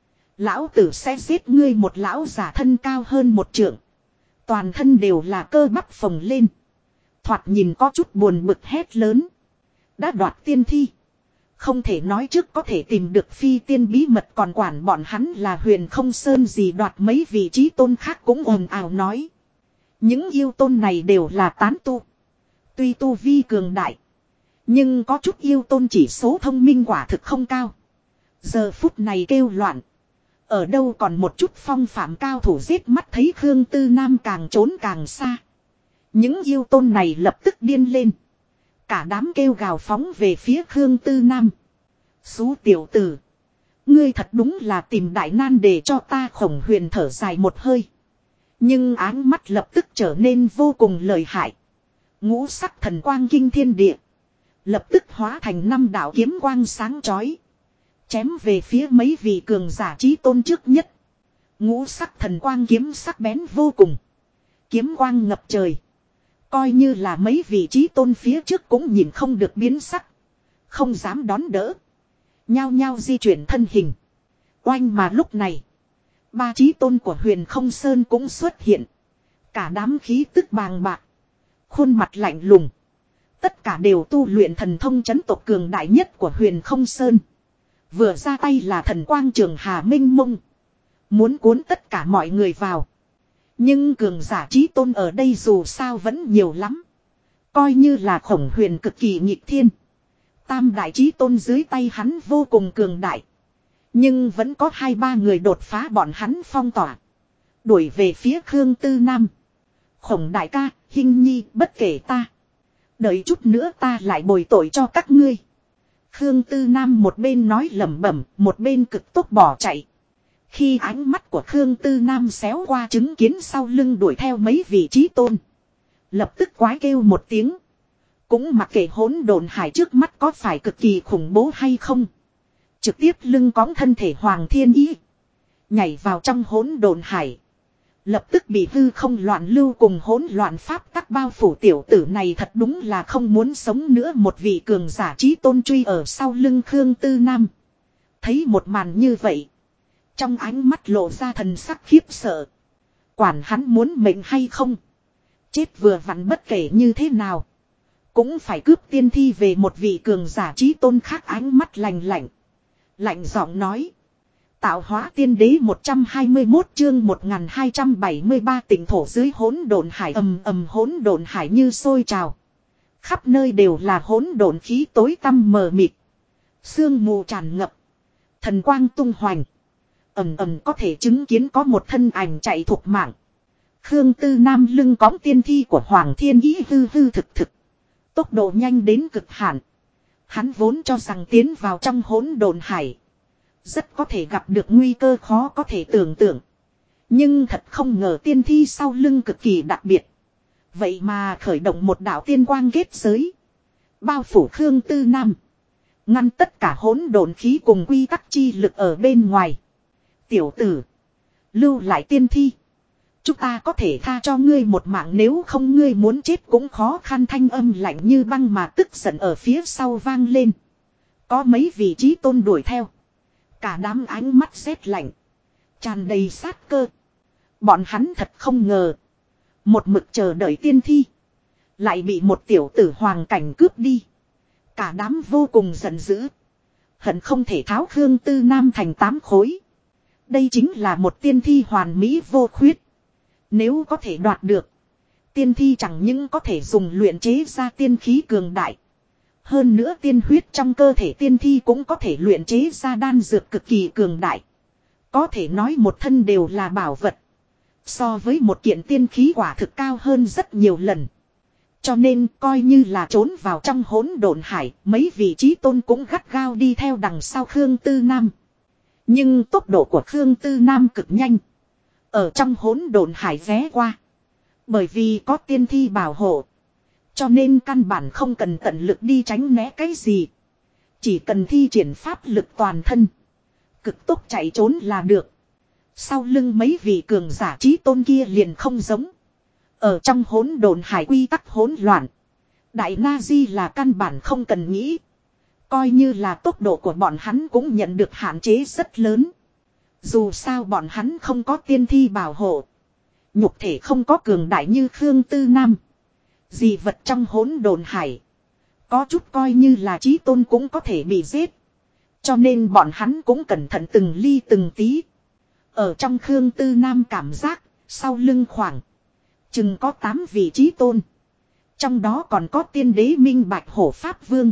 Lão tử sẽ giết ngươi. Một lão giả thân cao hơn 1 trượng. Toàn thân đều là cơ bắp phồng lên. Thoạt nhìn có chút buồn bực hét lớn. Đã đoạt tiên thi. Không thể nói trước có thể tìm được phi tiên bí mật, còn quản bọn hắn là Huyền Không Sơn gì? Đoạt mấy vị trí tôn khác cũng ồn ào nói. Những yêu tôn này đều là tán tu. Tuy tu vi cường đại. Nhưng có chút yêu tôn chỉ số thông minh quả thực không cao. Giờ phút này kêu loạn. Ở đâu còn một chút phong phạm cao thủ giết. Mắt thấy Khương Tư Nam càng trốn càng xa. Những yêu tôn này lập tức điên lên. Cả đám kêu gào phóng về phía Khương Tư Nam. Xú tiểu tử. Ngươi thật đúng là tìm đại nan để cho ta. Khổng Huyền thở dài một hơi. Nhưng áng mắt lập tức trở nên vô cùng lợi hại. Ngũ sắc thần quang kinh thiên địa. Lập tức hóa thành 5 đạo kiếm quang sáng chói. Chém về phía mấy vị cường giả trí tôn trước nhất. Ngũ sắc thần quang kiếm sắc bén vô cùng. Kiếm quang ngập trời. Coi như là mấy vị trí tôn phía trước cũng nhìn không được biến sắc. Không dám đón đỡ. Nhao nhao di chuyển thân hình. Oanh mà lúc này. 3 trí tôn của Huyền Không Sơn cũng xuất hiện. Cả đám khí tức bàng bạc. Khuôn mặt lạnh lùng. Tất cả đều tu luyện thần thông chấn tộc cường đại nhất của Huyền Không Sơn. Vừa ra tay là thần quang trường hà minh mông. Muốn cuốn tất cả mọi người vào. Nhưng cường giả trí tôn ở đây dù sao vẫn nhiều lắm. Coi như là Khổng Huyền cực kỳ nghịch thiên. Tam đại trí tôn dưới tay hắn vô cùng cường đại. Nhưng vẫn có 2-3 người đột phá bọn hắn phong tỏa. Đuổi về phía Khương Tư Nam. Khổng đại ca, Hinh Nhi, bất kể ta. Đợi chút nữa ta lại bồi tội cho các ngươi. Khương Tư Nam một bên nói lẩm bẩm, một bên cực tốc bỏ chạy. Khi ánh mắt của Khương Tư Nam xéo qua chứng kiến sau lưng đuổi theo mấy vị trí tôn. Lập tức quái kêu một tiếng. Cũng mặc kệ hỗn độn hải trước mắt có phải cực kỳ khủng bố hay không. Trực tiếp lưng cõng thân thể Hoàng Thiên Ý. Nhảy vào trong hỗn độn hải. Lập tức bị hư không loạn lưu cùng hỗn loạn pháp tắc bao phủ. Tiểu tử này thật đúng là không muốn sống nữa. Một vị cường giả trí tôn truy ở sau lưng Khương Tư Nam. Thấy một màn như vậy. Trong ánh mắt lộ ra thần sắc khiếp sợ. Quản hắn muốn mệnh hay không. Chết vừa vặn, bất kể như thế nào. Cũng phải cướp tiên thi về. Một vị cường giả trí tôn khác ánh mắt lạnh lạnh. Lạnh giọng nói. Tạo hóa tiên đế 121 chương 1273 tỉnh thổ dưới hỗn độn hải. Ầm ầm, hỗn độn hải như sôi trào. Khắp nơi đều là hỗn độn khí tối tăm mờ mịt. Sương mù tràn ngập. Thần quang tung hoành. Ầm ầm, có thể chứng kiến có một thân ảnh chạy thục mạng. Khương Tư Nam lưng cõng tiên thi của Hoàng Thiên Ý hư hư thực thực. Tốc độ nhanh đến cực hạn. Hắn vốn cho rằng tiến vào trong hỗn độn hải. Rất có thể gặp được nguy cơ khó có thể tưởng tượng. Nhưng thật không ngờ tiên thi sau lưng cực kỳ đặc biệt. Vậy mà khởi động một đạo tiên quang kết giới. Bao phủ Khương Tư Nam. Ngăn tất cả hỗn độn khí cùng quy tắc chi lực ở bên ngoài. Tiểu tử. Lưu lại tiên thi. Chúng ta có thể tha cho ngươi một mạng, nếu không ngươi muốn chết cũng khó khăn. Thanh âm lạnh như băng mà tức giận ở phía sau vang lên. Có mấy vị trí tôn đuổi theo. Cả đám ánh mắt rét lạnh. Tràn đầy sát cơ. Bọn hắn thật không ngờ. Một mực chờ đợi tiên thi. Lại bị một tiểu tử hoàng cảnh cướp đi. Cả đám vô cùng giận dữ. Hận không thể tháo Khương Tư Nam thành 8 khối. Đây chính là một tiên thi hoàn mỹ vô khuyết. Nếu có thể đoạt được. Tiên thi chẳng những có thể dùng luyện chế ra tiên khí cường đại. Hơn nữa tiên huyết trong cơ thể tiên thi cũng có thể luyện chế ra đan dược cực kỳ cường đại. Có thể nói một thân đều là bảo vật. So với một kiện tiên khí quả thực cao hơn rất nhiều lần. Cho nên coi như là trốn vào trong hỗn độn hải, mấy vị trí tôn cũng gắt gao đi theo đằng sau Khương Tư Nam. Nhưng tốc độ của Khương Tư Nam cực nhanh. Ở trong hỗn độn hải ghé qua. Bởi vì có tiên thi bảo hộ. Cho nên căn bản không cần tận lực đi tránh né cái gì. Chỉ cần thi triển pháp lực toàn thân. Cực tốc chạy trốn là được. Sau lưng mấy vị cường giả trí tôn kia liền không giống. Ở trong hỗn độn hải quy tắc hỗn loạn. Đại Na Di là căn bản không cần nghĩ. Coi như là tốc độ của bọn hắn cũng nhận được hạn chế rất lớn. Dù sao bọn hắn không có tiên thi bảo hộ. Nhục thể không có cường đại như Khương Tư Nam. Dị vật trong hỗn độn hải. Có chút coi như là chí tôn cũng có thể bị giết. Cho nên bọn hắn cũng cẩn thận từng ly từng tí. Ở trong Khương Tư Nam cảm giác, sau lưng khoảng chừng có 8 vị chí tôn. Trong đó còn có tiên đế Minh Bạch Hổ Pháp Vương.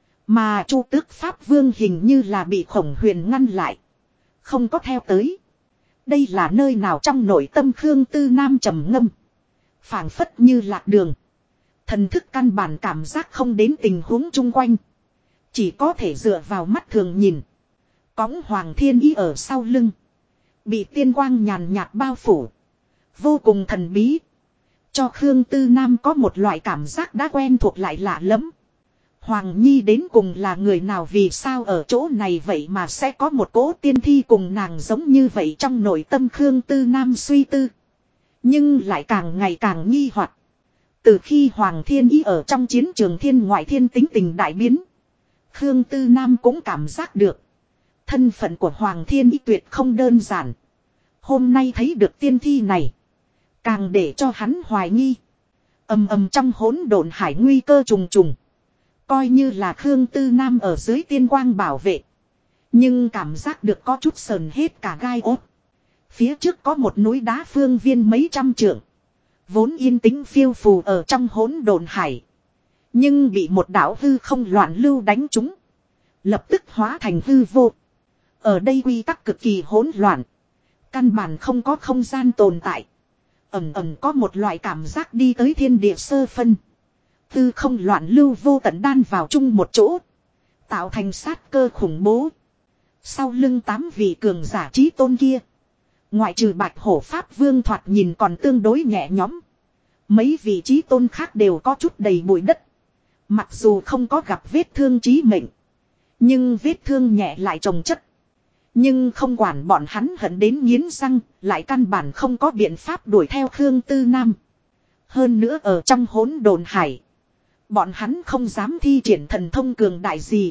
Mà Chu Tước Pháp Vương hình như là bị Khổng Huyền ngăn lại. Không có theo tới. Đây là nơi nào trong nội tâm Khương Tư Nam trầm ngâm. Phảng phất như lạc đường. Thần thức căn bản cảm giác không đến tình huống chung quanh. Chỉ có thể dựa vào mắt thường nhìn. Cõng Hoàng Thiên Ý ở sau lưng. Bị tiên quang nhàn nhạt bao phủ. Vô cùng thần bí. Cho Khương Tư Nam có một loại cảm giác đã quen thuộc lại lạ lắm. Hoàng Nhi đến cùng là người nào, vì sao ở chỗ này vậy mà sẽ có một cỗ tiên thi cùng nàng giống như vậy, trong nội tâm Khương Tư Nam suy tư. Nhưng lại càng ngày càng nghi hoặc. Từ khi Hoàng Thiên Ý ở trong chiến trường thiên ngoại thiên tính tình đại biến. Khương Tư Nam cũng cảm giác được. Thân phận của Hoàng Thiên Ý tuyệt không đơn giản. Hôm nay thấy được tiên thi này. Càng để cho hắn hoài nghi. Ầm ầm trong hỗn độn hải nguy cơ trùng trùng. Coi như là Khương Tư Nam ở dưới tiên quang bảo vệ. Nhưng cảm giác được có chút sờn hết cả gai ốt. Phía trước có một núi đá phương viên mấy trăm trượng. Vốn yên tĩnh phiêu phù ở trong hỗn độn hải. Nhưng bị một đạo hư không loạn lưu đánh trúng. Lập tức hóa thành hư vô. Ở đây quy tắc cực kỳ hỗn loạn. Căn bản không có không gian tồn tại. Ẩm ẩm có một loại cảm giác đi tới thiên địa sơ phân. Hư không loạn lưu vô tận đan vào chung một chỗ. Tạo thành sát cơ khủng bố. Sau lưng 8 vị cường giả trí tôn kia. Ngoại trừ Bạch Hổ Pháp Vương thoạt nhìn còn tương đối nhẹ nhõm. Mấy vị trí tôn khác đều có chút đầy bụi đất. Mặc dù không có gặp vết thương chí mệnh. Nhưng vết thương nhẹ lại chồng chất. Nhưng không quản bọn hắn hận đến nghiến răng. Lại căn bản không có biện pháp đuổi theo Khương Tư Nam. Hơn nữa ở trong hỗn độn hải. Bọn hắn không dám thi triển thần thông cường đại gì.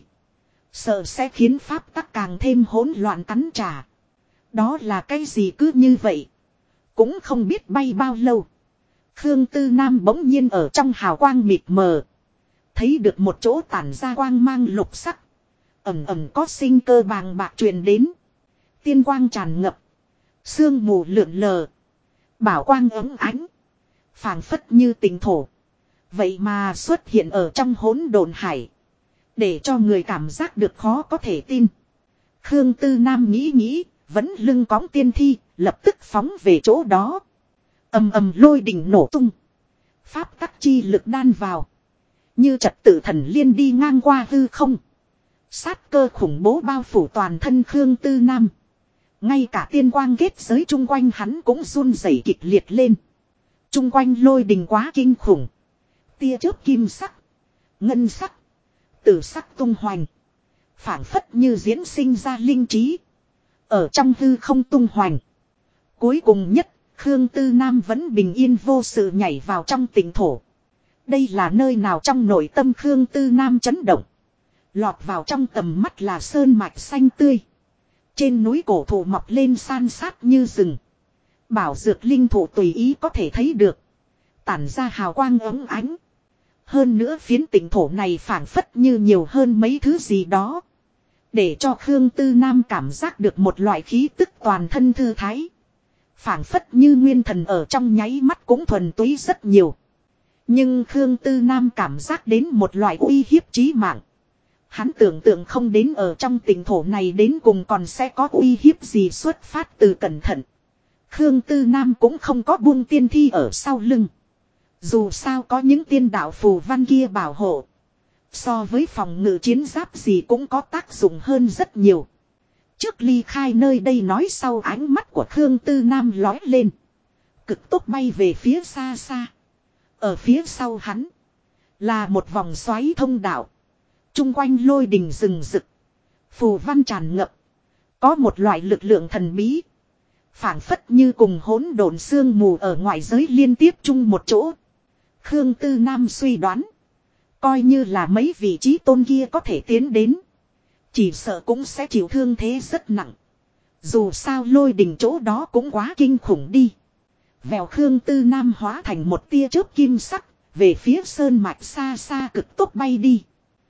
Sợ sẽ khiến pháp tắc càng thêm hỗn loạn cắn trả. Đó là cái gì cứ như vậy. Cũng không biết bay bao lâu. Khương Tư Nam bỗng nhiên ở trong hào quang mịt mờ. Thấy được một chỗ tản ra quang mang lục sắc. Ẩm ẩm có sinh cơ bàng bạc truyền đến. Tiên quang tràn ngập. Sương mù lượn lờ. Bảo quang ấm ánh. Phảng phất như tỉnh thổ. Vậy mà xuất hiện ở trong hỗn độn hải. Để cho người cảm giác được khó có thể tin. Khương Tư Nam nghĩ. Vẫn lưng cõng tiên thi. Lập tức phóng về chỗ đó. Ầm ầm lôi đỉnh nổ tung. Pháp tắc chi lực đan vào. Như trật tự thần liên đi ngang qua hư không. Sát cơ khủng bố bao phủ toàn thân Khương Tư Nam. Ngay cả tiên quang kết giới chung quanh hắn cũng run rẩy kịch liệt lên. Chung quanh lôi đình quá kinh khủng. Tia chớp kim sắc, ngân sắc, tử sắc tung hoành. Phảng phất như diễn sinh ra linh trí. Ở trong hư không tung hoành. Cuối cùng nhất, Khương Tư Nam vẫn bình yên vô sự nhảy vào trong tỉnh thổ. Đây là nơi nào trong nội tâm Khương Tư Nam chấn động. Lọt vào trong tầm mắt là sơn mạch xanh tươi. Trên núi cổ thụ mọc lên san sát như rừng. Bảo dược linh thụ tùy ý có thể thấy được. Tản ra hào quang óng ánh. Hơn nữa phiến tỉnh thổ này phảng phất như nhiều hơn mấy thứ gì đó. Để cho Khương Tư Nam cảm giác được một loại khí tức toàn thân thư thái. Phảng phất như nguyên thần ở trong nháy mắt cũng thuần túy rất nhiều. Nhưng Khương Tư Nam cảm giác đến một loại uy hiếp chí mạng. Hắn tưởng tượng không đến ở trong tỉnh thổ này đến cùng còn sẽ có uy hiếp gì xuất phát từ cẩn thận. Khương Tư Nam cũng không có buông tiên thi ở sau lưng. Dù sao có những tiên đạo phù văn kia bảo hộ. So với phòng ngự chiến giáp gì cũng có tác dụng hơn rất nhiều. Trước ly khai nơi đây nói sau ánh mắt của Khương Tư Nam lói lên. Cực tốc bay về phía xa xa. Ở phía sau hắn là một vòng xoáy thông đạo. Trung quanh lôi đình rừng rực. Phù văn tràn ngập. Có một loại lực lượng thần bí. Phảng phất như cùng hỗn độn sương mù ở ngoại giới liên tiếp chung một chỗ. Khương Tư Nam suy đoán. Coi như là mấy vị trí tôn kia có thể tiến đến. Chỉ sợ cũng sẽ chịu thương thế rất nặng. Dù sao lôi đình chỗ đó cũng quá kinh khủng đi. Vèo Khương Tư Nam hóa thành một tia chớp kim sắc. Về phía sơn mạch xa xa cực tốc bay đi.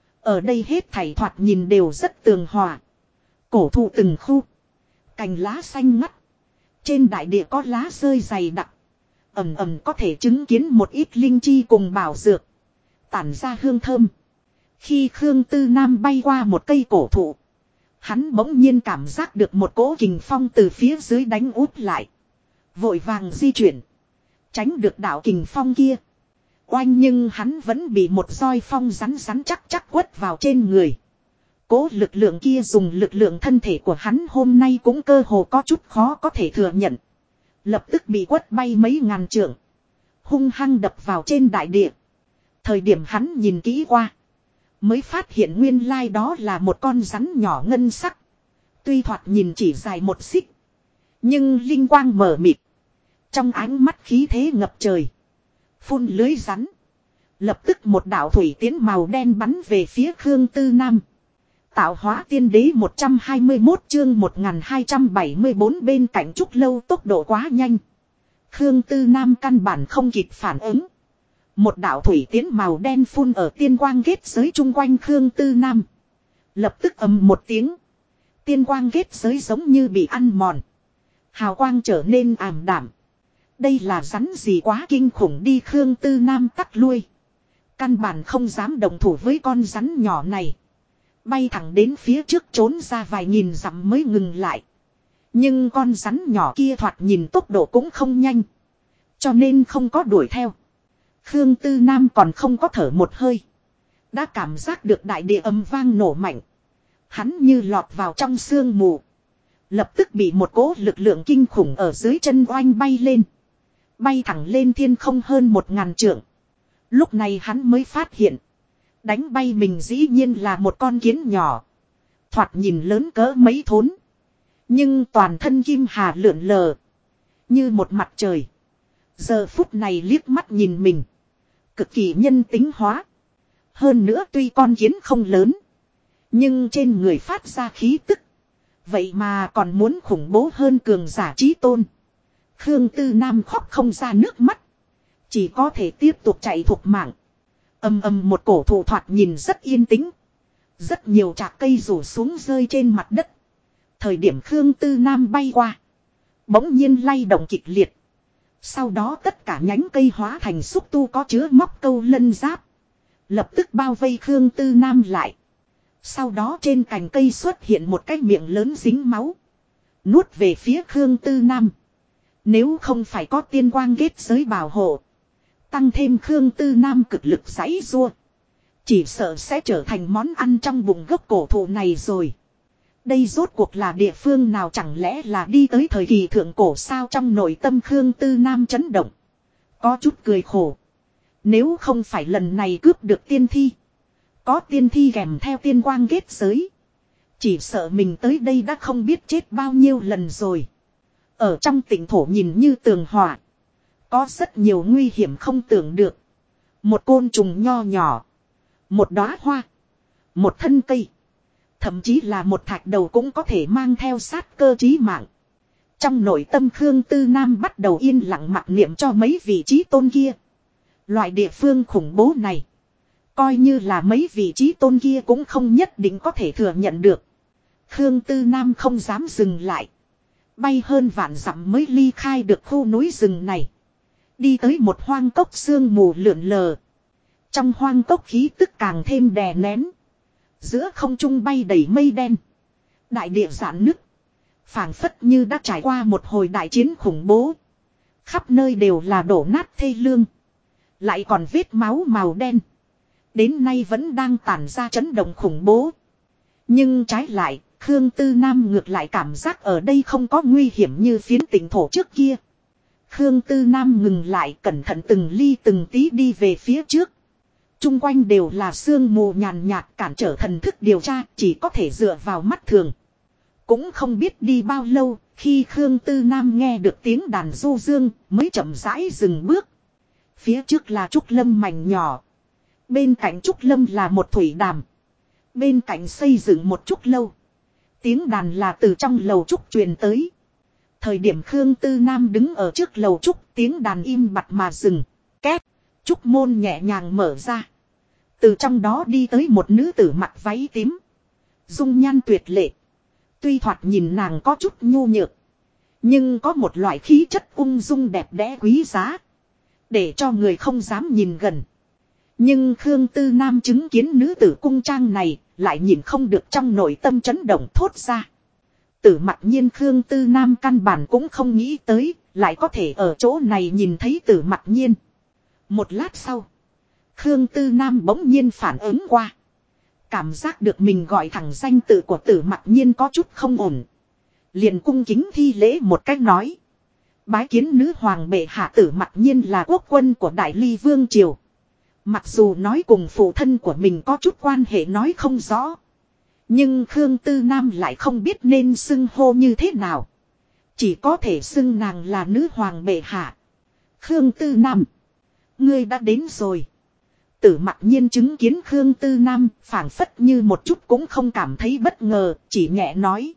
Ở đây hết thảy thoạt nhìn đều rất tường hòa. Cổ thụ từng khu. Cành lá xanh ngắt. Trên đại địa có lá rơi dày đặc. Ẩm ẩm có thể chứng kiến một ít linh chi cùng bảo dược. Tản ra hương thơm. Khi Khương Tư Nam bay qua một cây cổ thụ. Hắn bỗng nhiên cảm giác được một cỗ kình phong từ phía dưới đánh úp lại. Vội vàng di chuyển. Tránh được đạo kình phong kia. Oanh nhưng hắn vẫn bị một roi phong rắn rắn chắc quất vào trên người. Cố lực lượng kia dùng lực lượng thân thể của hắn hôm nay cũng cơ hồ có chút khó có thể thừa nhận. Lập tức bị quất bay mấy ngàn trượng. Hung hăng đập vào trên đại địa. Thời điểm hắn nhìn kỹ qua. Mới phát hiện nguyên lai đó là một con rắn nhỏ ngân sắc. Tuy thoạt nhìn chỉ dài một xích. Nhưng linh quang mờ mịt. Trong ánh mắt khí thế ngập trời. Phun lưới rắn. Lập tức một đạo thủy tiến màu đen bắn về phía Khương Tư Nam. Tạo hóa tiên đế 121 chương 1274 bên cạnh trúc lâu tốc độ quá nhanh. Khương Tư Nam căn bản không kịp phản ứng. Một đạo thủy tiến màu đen phun ở tiên quang kết giới chung quanh Khương Tư Nam. Lập tức ầm một tiếng. Tiên quang kết giới giống như bị ăn mòn. Hào quang trở nên ảm đạm. Đây là rắn gì quá kinh khủng đi Khương Tư Nam tắt lui. Căn bản không dám động thủ với con rắn nhỏ này. Bay thẳng đến phía trước trốn ra vài nghìn dặm mới ngừng lại. Nhưng con rắn nhỏ kia thoạt nhìn tốc độ cũng không nhanh. Cho nên không có đuổi theo. Khương Tư Nam còn không có thở một hơi. Đã cảm giác được đại địa âm vang nổ mạnh. Hắn như lọt vào trong sương mù. Lập tức bị một cỗ lực lượng kinh khủng ở dưới chân oanh bay lên. Bay thẳng lên thiên không hơn 1000 trượng. Lúc này hắn mới phát hiện. Đánh bay mình dĩ nhiên là một con kiến nhỏ. Thoạt nhìn lớn cỡ mấy thốn. Nhưng toàn thân kim hà lượn lờ. Như một mặt trời. Giờ phút này liếc mắt nhìn mình. Cực kỳ nhân tính hóa. Hơn nữa tuy con kiến không lớn. Nhưng trên người phát ra khí tức. Vậy mà còn muốn khủng bố hơn cường giả trí tôn. Khương Tư Nam khóc không ra nước mắt. Chỉ có thể tiếp tục chạy thục mạng. Ầm ầm một cổ thụ thoạt nhìn rất yên tĩnh. Rất nhiều trạc cây rủ xuống rơi trên mặt đất. Thời điểm Khương Tư Nam bay qua. Bỗng nhiên lay động kịch liệt. Sau đó tất cả nhánh cây hóa thành xúc tu có chứa móc câu lân giáp. Lập tức bao vây Khương Tư Nam lại. Sau đó trên cành cây xuất hiện một cái miệng lớn dính máu. Nuốt về phía Khương Tư Nam. Nếu không phải có tiên quang kết giới bảo hộ. Tăng thêm Khương Tư Nam cực lực giãy giụa. Chỉ sợ sẽ trở thành món ăn trong bụng gốc cổ thụ này rồi. Đây rốt cuộc là địa phương nào chẳng lẽ là đi tới thời kỳ thượng cổ sao trong nội tâm Khương Tư Nam chấn động. Có chút cười khổ. Nếu không phải lần này cướp được tiên thi. Có tiên thi kèm theo tiên quang kết giới. Chỉ sợ mình tới đây đã không biết chết bao nhiêu lần rồi. Ở trong tỉnh thổ nhìn như tường hòa. Có rất nhiều nguy hiểm không tưởng được. Một côn trùng nho nhỏ. Một đóa hoa. Một thân cây. Thậm chí là một thạch đầu cũng có thể mang theo sát cơ chí mạng. Trong nội tâm Khương Tư Nam bắt đầu yên lặng mặc niệm cho mấy vị trí tôn kia. Loại địa phương khủng bố này. Coi như là mấy vị trí tôn kia cũng không nhất định có thể thừa nhận được. Khương Tư Nam không dám dừng lại. Bay hơn vạn dặm mới ly khai được khu núi rừng này. Đi tới một hoang cốc sương mù lượn lờ. Trong hoang cốc khí tức càng thêm đè nén. Giữa không trung bay đầy mây đen. Đại địa giãn nứt. Phảng phất như đã trải qua một hồi đại chiến khủng bố. Khắp nơi đều là đổ nát thê lương. Lại còn vết máu màu đen. Đến nay vẫn đang tản ra chấn động khủng bố. Nhưng trái lại, Khương Tư Nam ngược lại cảm giác ở đây không có nguy hiểm như phiến tỉnh thổ trước kia. Khương Tư Nam ngừng lại cẩn thận từng ly từng tí đi về phía trước. Trung quanh đều là sương mù nhàn nhạt cản trở thần thức điều tra, chỉ có thể dựa vào mắt thường. Cũng không biết đi bao lâu, khi Khương Tư Nam nghe được tiếng đàn du dương, mới chậm rãi dừng bước. Phía trước là trúc lâm mảnh nhỏ. Bên cạnh trúc lâm là một thủy đàm. Bên cạnh xây dựng một trúc lâu. Tiếng đàn là từ trong lầu trúc truyền tới. Thời điểm Khương Tư Nam đứng ở trước lầu trúc, tiếng đàn im bặt mà dừng. Két, trúc môn nhẹ nhàng mở ra. Từ trong đó đi tới một nữ tử mặc váy tím. Dung nhan tuyệt lệ. Tuy thoạt nhìn nàng có chút nhu nhược. Nhưng có một loại khí chất ung dung đẹp đẽ quý giá. Để cho người không dám nhìn gần. Nhưng Khương Tư Nam chứng kiến nữ tử cung trang này. Lại nhìn không được trong nội tâm chấn động thốt ra. Tử Mặc Nhiên Khương Tư Nam căn bản cũng không nghĩ tới. Lại có thể ở chỗ này nhìn thấy Tử Mặc Nhiên. Một lát sau. Khương Tư Nam bỗng nhiên phản ứng qua. Cảm giác được mình gọi thẳng danh tự của Tử Mặc Nhiên có chút không ổn. Liền cung kính thi lễ một cách nói. Bái kiến nữ hoàng bệ hạ. Tử Mặc Nhiên là quốc quân của Đại Ly Vương Triều. Mặc dù nói cùng phụ thân của mình có chút quan hệ nói không rõ. Nhưng Khương Tư Nam lại không biết nên xưng hô như thế nào. Chỉ có thể xưng nàng là nữ hoàng bệ hạ. Khương Tư Nam. Ngươi đã đến rồi. Tử Mặc Nhiên chứng kiến Khương Tư Nam phảng phất như một chút cũng không cảm thấy bất ngờ. Chỉ nhẹ nói.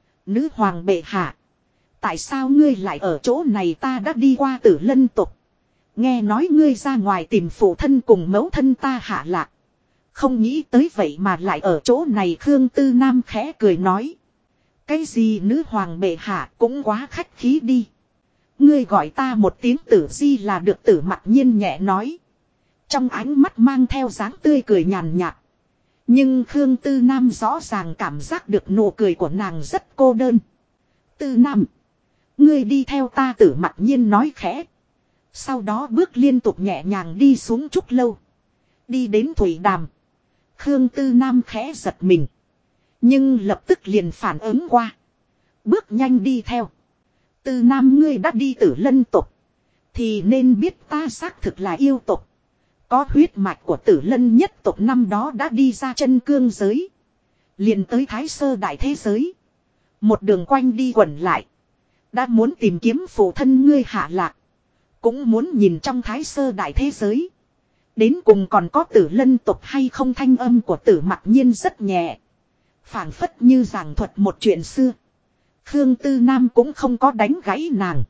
Nữ hoàng bệ hạ. Tại sao ngươi lại ở chỗ này? Ta đã đi qua Tử Lân tộc. Nghe nói ngươi ra ngoài tìm phụ thân cùng mẫu thân ta hạ lạc. Không nghĩ tới vậy mà lại ở chỗ này. Khương Tư Nam khẽ cười nói. Cái gì nữ hoàng bệ hạ cũng quá khách khí đi. Ngươi gọi ta một tiếng Tử Di là được. Tử Mặc Nhiên nhẹ nói. Trong ánh mắt mang theo dáng tươi cười nhàn nhạt. Nhưng Khương Tư Nam rõ ràng cảm giác được nụ cười của nàng rất cô đơn. Tư Nam. Ngươi đi theo ta. Tử Mặc Nhiên nói khẽ. Sau đó bước liên tục nhẹ nhàng đi xuống trúc lâu. Đi đến thủy đàm. Khương Tư Nam khẽ giật mình. Nhưng lập tức liền phản ứng qua. Bước nhanh đi theo. Tư Nam ngươi đã đi Tử Lân tộc. Thì nên biết ta xác thực là yêu tộc. Có huyết mạch của Tử Lân nhất tộc năm đó đã đi ra chân cương giới. Liền tới Thái Sơ đại thế giới. Một đường quanh đi quẩn lại. Đã muốn tìm kiếm phụ thân ngươi hạ lạc. Cũng muốn nhìn trong Thái Sơ đại thế giới. Đến cùng còn có Tử Lân tộc hay không? Thanh âm của Tử Mặc Nhiên rất nhẹ. Phảng phất như giảng thuật một chuyện xưa. Khương Tư Nam cũng không có đánh gãy nàng.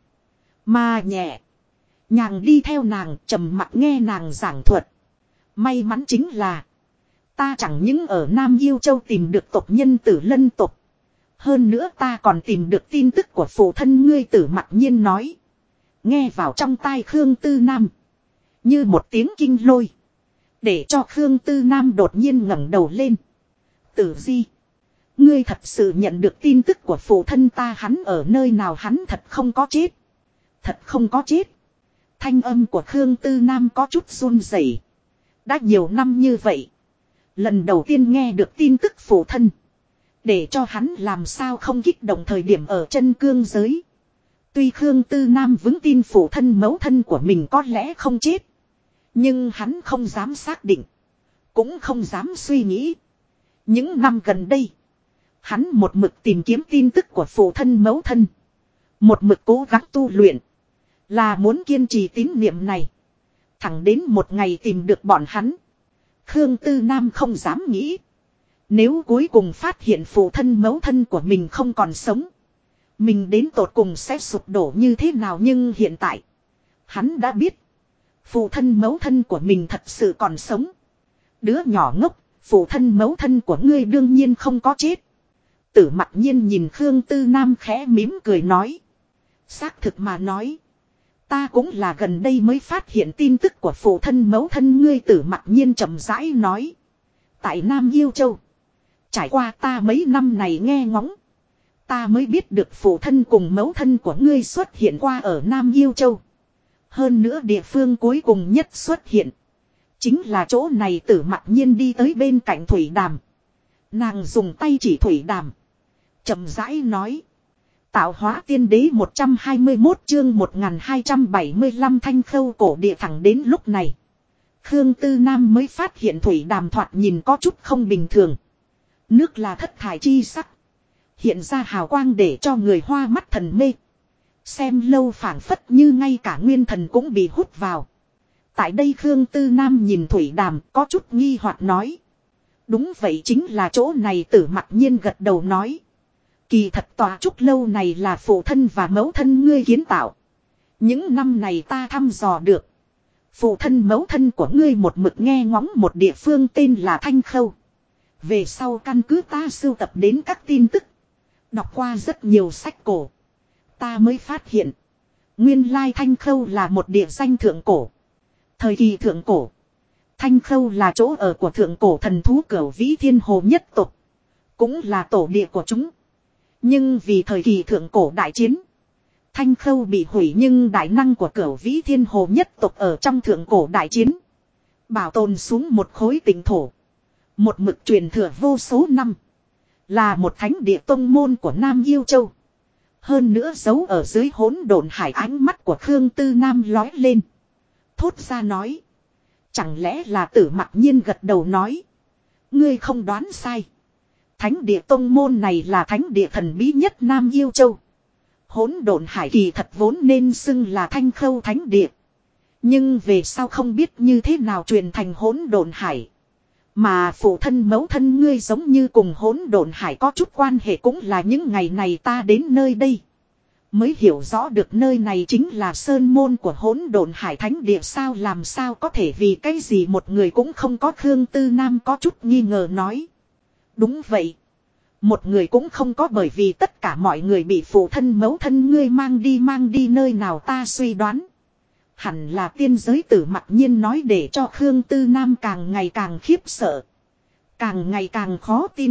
Mà nhẹ nhàng đi theo nàng trầm mặc nghe nàng giảng thuật. May mắn chính là. Ta chẳng những ở Nam Yêu Châu tìm được tộc nhân Tử Lân tộc. Hơn nữa ta còn tìm được tin tức của phụ thân ngươi. Tử Mặc Nhiên nói. Nghe vào trong tai Khương Tư Nam. Như một tiếng kinh lôi. Để cho Khương Tư Nam đột nhiên ngẩng đầu lên. Tử Di. Ngươi thật sự nhận được tin tức của phụ thân ta? Hắn ở nơi nào? Hắn thật không có chết. Thật không có chết. Thanh âm của Khương Tư Nam có chút run rẩy. Đã nhiều năm như vậy. Lần đầu tiên nghe được tin tức phụ thân. Để cho hắn làm sao không kích động thời điểm ở chân cương giới. Tuy Khương Tư Nam vững tin phụ thân mẫu thân của mình có lẽ không chết. Nhưng hắn không dám xác định. Cũng không dám suy nghĩ. Những năm gần đây. Hắn một mực tìm kiếm tin tức của phụ thân mẫu thân. Một mực cố gắng tu luyện. Là muốn kiên trì tín niệm này. Thẳng đến một ngày tìm được bọn hắn. Khương Tư Nam không dám nghĩ. Nếu cuối cùng phát hiện phụ thân mẫu thân của mình không còn sống. Mình đến tột cùng sẽ sụp đổ như thế nào, nhưng hiện tại. Hắn đã biết. Phụ thân mẫu thân của mình thật sự còn sống. Đứa nhỏ ngốc, phụ thân mẫu thân của ngươi đương nhiên không có chết. Tử Mặc Nhiên nhìn Khương Tư Nam khẽ mỉm cười nói. Xác thực mà nói. Ta cũng là gần đây mới phát hiện tin tức của phụ thân mẫu thân ngươi. Tử Mặc Nhiên chậm rãi nói. Tại Nam Yêu Châu. Trải qua ta mấy năm này nghe ngóng. Ta mới biết được phụ thân cùng mẫu thân của ngươi xuất hiện qua ở Nam Yêu Châu. Hơn nữa địa phương cuối cùng nhất xuất hiện. Chính là chỗ này. Tử Mặc Nhiên đi tới bên cạnh thủy đàm. Nàng dùng tay chỉ thủy đàm. Chậm rãi nói. Tạo hóa tiên đế 121 chương 1275 Thanh Khâu cổ địa. Thẳng đến lúc này. Khương Tư Nam mới phát hiện thủy đàm thoạt nhìn có chút không bình thường. Nước là thất thải chi sắc. Hiện ra hào quang để cho người hoa mắt thần mê. Xem lâu phảng phất như ngay cả nguyên thần cũng bị hút vào. Tại đây Khương Tư Nam nhìn thủy đàm có chút nghi hoặc nói. Đúng vậy, chính là chỗ này. Tử Mặc Nhiên gật đầu nói. Kỳ thật tòa trúc lâu này là phụ thân và mẫu thân ngươi kiến tạo. Những năm này ta thăm dò được. Phụ thân mẫu thân của ngươi một mực nghe ngóng một địa phương tên là Thanh Khâu. Về sau căn cứ ta sưu tập đến các tin tức. Đọc qua rất nhiều sách cổ. Ta mới phát hiện. Nguyên lai Thanh Khâu là một địa danh thượng cổ. Thời kỳ thượng cổ. Thanh Khâu là chỗ ở của thượng cổ thần thú Cửu Vĩ Thiên Hồ nhất tộc. Cũng là tổ địa của chúng. Nhưng vì thời kỳ thượng cổ đại chiến. Thanh Khâu bị hủy, nhưng đại năng của Cửu Vĩ Thiên Hồ nhất tộc ở trong thượng cổ đại chiến. Bảo tồn xuống một khối tỉnh thổ. Một mực truyền thừa vô số năm. Là một thánh địa tông môn của Nam Yêu Châu. Hơn nữa giấu ở dưới hỗn độn hải. Ánh mắt của Khương Tư Nam lói lên. Thốt ra nói. Chẳng lẽ là Tử Mặc Nhiên gật đầu nói. Ngươi không đoán sai. Thánh địa tông môn này là thánh địa thần bí nhất Nam Yêu Châu. Hỗn độn hải kỳ thật vốn nên xưng là Thanh Khâu thánh địa. Nhưng về sau không biết như thế nào truyền thành hỗn độn hải. Mà phụ thân mẫu thân ngươi giống như cùng hỗn độn hải có chút quan hệ. Cũng là những ngày này ta đến nơi đây mới hiểu rõ được nơi này chính là sơn môn của hỗn độn hải thánh địa. Sao làm sao có thể, vì cái gì một người cũng không có. Khương Tư Nam có chút nghi ngờ nói. Đúng vậy. Một người cũng không có, bởi vì tất cả mọi người bị phụ thân mẫu thân ngươi mang đi nơi nào. Ta suy đoán. Hẳn là tiên giới. Tử Mặc Nhiên nói để cho Khương Tư Nam càng ngày càng khiếp sợ. Càng ngày càng khó tin.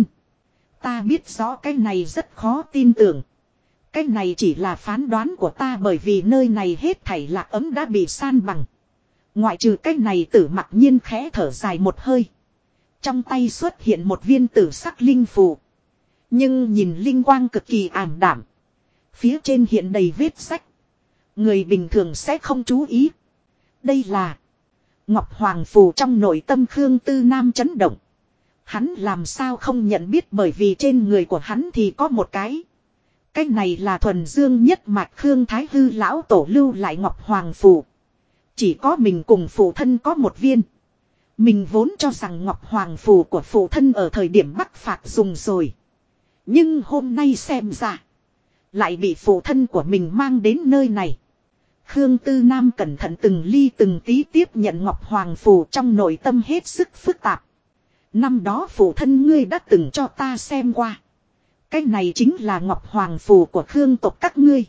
Ta biết rõ cái này rất khó tin tưởng. Cái này chỉ là phán đoán của ta, bởi vì nơi này hết thảy lạc ấm đã bị san bằng. Ngoại trừ cái này. Tử Mặc Nhiên khẽ thở dài một hơi. Trong tay xuất hiện một viên tử sắc linh phù. Nhưng nhìn linh quang cực kỳ ảm đạm. Phía trên hiện đầy vết rách. Người bình thường sẽ không chú ý. Đây là Ngọc Hoàng phù. Trong nội tâm Khương Tư Nam chấn động. Hắn làm sao không nhận biết, bởi vì trên người của hắn thì có một cái. Cái này là thuần dương nhất mạch Khương Thái Hư lão tổ lưu lại Ngọc Hoàng phù. Chỉ có mình cùng phụ thân có một viên. Mình vốn cho rằng Ngọc Hoàng phù của phụ thân ở thời điểm Bắc phạt dùng rồi. Nhưng hôm nay xem ra. Lại bị phụ thân của mình mang đến nơi này. Khương Tư Nam cẩn thận từng ly từng tí tiếp nhận Ngọc Hoàng phù, trong nội tâm hết sức phức tạp. Năm đó phụ thân ngươi đã từng cho ta xem qua. Cái này chính là Ngọc Hoàng phù của Khương tộc các ngươi.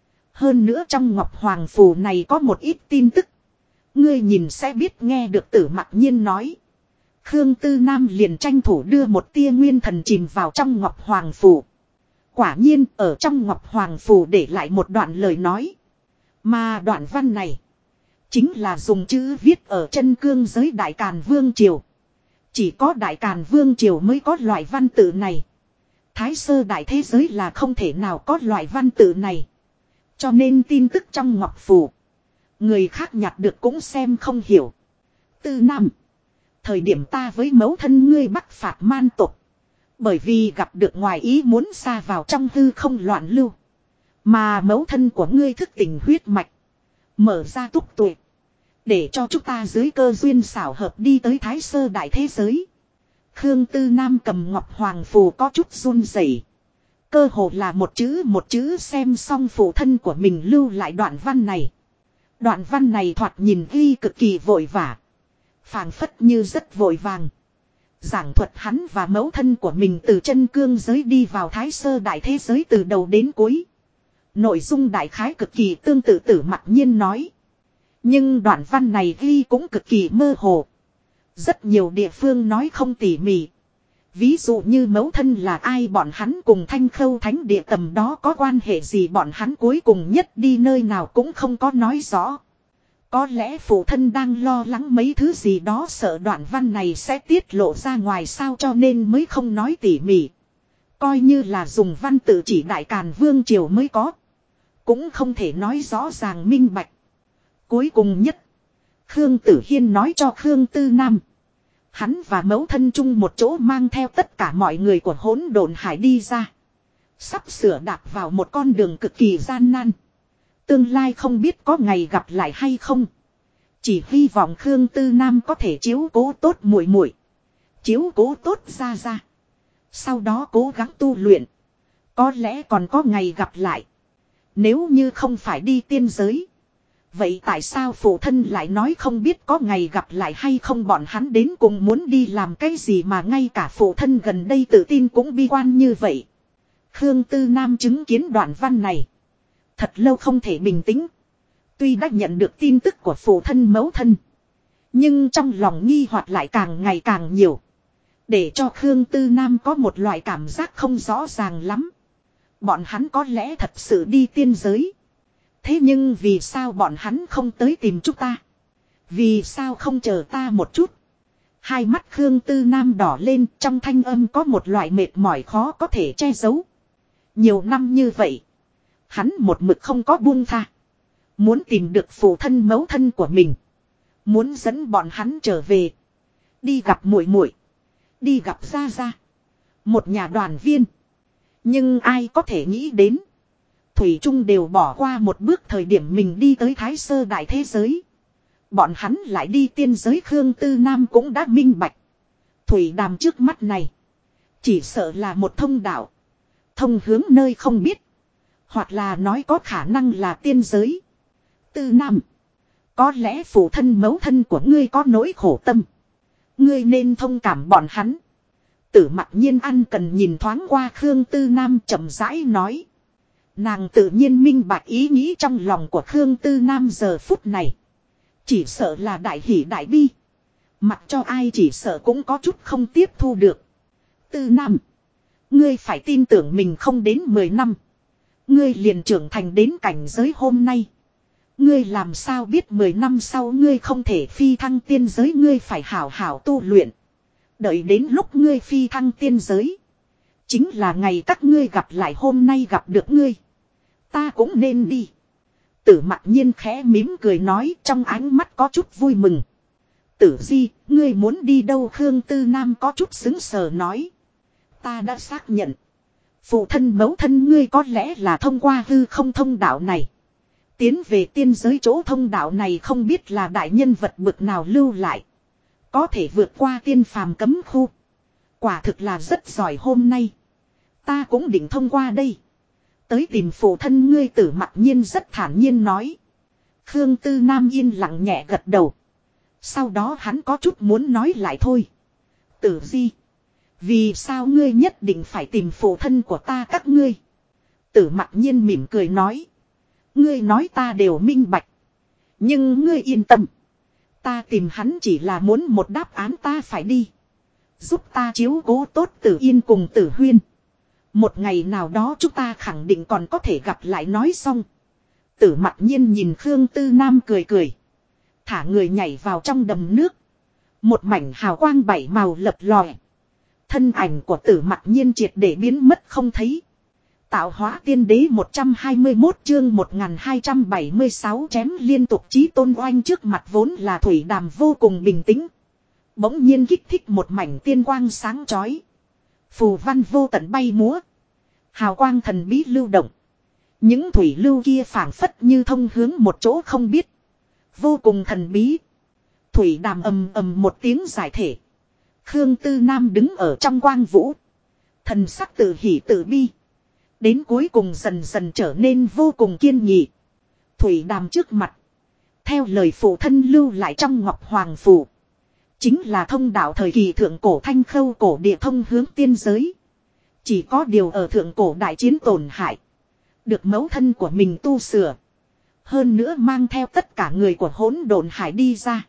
Hơn nữa trong Ngọc Hoàng phù này có một ít tin tức. Ngươi nhìn sẽ biết. Nghe được Tử Mặc Nhiên nói. Khương Tư Nam liền tranh thủ đưa một tia nguyên thần chìm vào trong Ngọc Hoàng phù. Quả nhiên ở trong Ngọc Hoàng phù để lại một đoạn lời nói. Mà đoạn văn này chính là dùng chữ viết ở chân cương giới Đại Càn Vương Triều. Chỉ có Đại Càn Vương Triều mới có loại văn tự này. Thái sơ đại thế giới là không thể nào có loại văn tự này. Cho nên tin tức trong Ngọc phù người khác nhặt được cũng xem không hiểu. Tư Nam, thời điểm ta với mẫu thân ngươi bắc phạt man tộc. Bởi vì gặp được ngoài ý muốn xa vào trong hư không loạn lưu. Mà mẫu thân của ngươi thức tỉnh huyết mạch. Mở ra túc tuệ. Để cho chúng ta dưới cơ duyên xảo hợp đi tới Thái Sơ đại thế giới. Khương Tư Nam cầm ngọc hoàng phù có chút run rẩy. Cơ hồ là một chữ xem xong phụ thân của mình lưu lại đoạn văn này. Đoạn văn này thoạt nhìn ghi cực kỳ vội vã. Phảng phất như rất vội vàng. Giảng thuật hắn và mẫu thân của mình từ chân cương giới đi vào Thái Sơ đại thế giới từ đầu đến cuối. Nội dung đại khái cực kỳ tương tự Tử Mặc Nhiên nói. Nhưng đoạn văn này ghi cũng cực kỳ mơ hồ. Rất nhiều địa phương nói không tỉ mỉ. Ví dụ như mẫu thân là ai, bọn hắn cùng Thanh Khâu Thánh Địa tầm đó có quan hệ gì, bọn hắn cuối cùng nhất đi nơi nào cũng không có nói rõ. Có lẽ phụ thân đang lo lắng mấy thứ gì đó, sợ đoạn văn này sẽ tiết lộ ra ngoài sao, cho nên mới không nói tỉ mỉ. Coi như là dùng văn tự chỉ Đại Càn Vương Triều mới có. Cũng không thể nói rõ ràng minh bạch. Cuối cùng nhất, Khương Tử Hiên nói cho Khương Tư Nam. Hắn và mẫu thân chung một chỗ mang theo tất cả mọi người của Hỗn Độn Hải đi ra. Sắp sửa đạp vào một con đường cực kỳ gian nan. Tương lai không biết có ngày gặp lại hay không. Chỉ hy vọng Khương Tư Nam có thể chiếu cố tốt muội muội, chiếu cố tốt ra ra. Sau đó cố gắng tu luyện. Có lẽ còn có ngày gặp lại. Nếu như không phải đi tiên giới. Vậy tại sao phụ thân lại nói không biết có ngày gặp lại hay không, bọn hắn đến cùng muốn đi làm cái gì mà ngay cả phụ thân gần đây tự tin cũng bi quan như vậy. Khương Tư Nam chứng kiến đoạn văn này. Thật lâu không thể bình tĩnh. Tuy đã nhận được tin tức của phụ thân mẫu thân. Nhưng trong lòng nghi hoặc lại càng ngày càng nhiều. Để cho Khương Tư Nam có một loại cảm giác không rõ ràng lắm. Bọn hắn có lẽ thật sự đi tiên giới. Thế nhưng vì sao bọn hắn không tới tìm chúng ta? Vì sao không chờ ta một chút? Hai mắt Khương Tư Nam đỏ lên, trong thanh âm có một loại mệt mỏi khó có thể che giấu. Nhiều năm như vậy, hắn một mực không có buông tha. Muốn tìm được phụ thân mẫu thân của mình. Muốn dẫn bọn hắn trở về. Đi gặp muội muội, đi gặp gia gia. Một nhà đoàn viên. Nhưng ai có thể nghĩ đến. Thủy Trung đều bỏ qua một bước thời điểm mình đi tới Thái Sơ đại thế giới. Bọn hắn lại đi tiên giới. Khương Tư Nam cũng đã minh bạch. Thủy đàm trước mắt này. Chỉ sợ là một thông đạo. Thông hướng nơi không biết. Hoặc là nói có khả năng là tiên giới. Tư Nam. Có lẽ phụ thân mẫu thân của ngươi có nỗi khổ tâm. Ngươi nên thông cảm bọn hắn. Tử Mặc Nhiên ăn cần nhìn thoáng qua Khương Tư Nam chậm rãi nói. Nàng tự nhiên minh bạch ý nghĩ trong lòng của Khương Tư Nam giờ phút này. Chỉ sợ là đại hỷ đại bi. Mặc cho ai chỉ sợ cũng có chút không tiếp thu được. Tư Nam. Ngươi phải tin tưởng mình, không đến 10 năm. Ngươi liền trưởng thành đến cảnh giới hôm nay. Ngươi làm sao biết 10 năm sau ngươi không thể phi thăng tiên giới. Ngươi phải hảo hảo tu luyện. Đợi đến lúc ngươi phi thăng tiên giới. Chính là ngày các ngươi gặp lại, hôm nay gặp được ngươi. Ta cũng nên đi. Tử Mặc Nhiên khẽ mím cười nói, trong ánh mắt có chút vui mừng. Tử Di, ngươi muốn đi đâu? Khương Tư Nam có chút sững sờ nói. Ta đã xác nhận. Phụ thân mẫu thân ngươi có lẽ là thông qua hư không thông đạo này. Tiến về tiên giới. Chỗ thông đạo này không biết là đại nhân vật bực nào lưu lại. Có thể vượt qua tiên phàm cấm khu. Quả thực là rất giỏi. Hôm nay ta cũng định thông qua đây. Tới tìm phụ thân ngươi. Tử Mặc Nhiên rất thản nhiên nói. Khương Tư Nam yên lặng nhẹ gật đầu. Sau đó hắn có chút muốn nói lại thôi. Tử Di. Vì sao ngươi nhất định phải tìm phụ thân của ta các ngươi? Tử Mặc Nhiên mỉm cười nói. Ngươi nói ta đều minh bạch. Nhưng ngươi yên tâm. Ta tìm hắn chỉ là muốn một đáp án. Ta phải đi. Giúp ta chiếu cố tốt Tử Yên cùng Tử Huyên. Một ngày nào đó chúng ta khẳng định còn có thể gặp lại. Nói xong. Tử Mặc Nhiên nhìn Khương Tư Nam cười cười. Thả người nhảy vào trong đầm nước. Một mảnh hào quang bảy màu lập lòe. Thân ảnh của Tử Mặc Nhiên triệt để biến mất không thấy. Tạo hóa tiên đế 121 chương 1276 chém liên tục. Chí Tôn Oanh trước mặt vốn là thủy đàm vô cùng bình tĩnh. Bỗng nhiên kích thích một mảnh tiên quang sáng chói. Phù văn vô tận bay múa. Hào quang thần bí lưu động. Những thủy lưu kia phảng phất như thông hướng một chỗ không biết. Vô cùng thần bí. Thủy đàm ầm ầm một tiếng giải thể. Khương Tư Nam đứng ở trong quang vũ. Thần sắc tự hỉ tự bi. Đến cuối cùng dần dần trở nên vô cùng kiên nghị. Thủy đàm trước mặt. Theo lời phụ thân lưu lại trong Ngọc Hoàng Phủ. Chính là thông đạo thời kỳ thượng cổ thanh khâu cổ địa thông hướng tiên giới. Chỉ có điều ở thượng cổ đại chiến tổn hại. Được mẫu thân của mình tu sửa. Hơn nữa mang theo tất cả người của hỗn độn hải đi ra.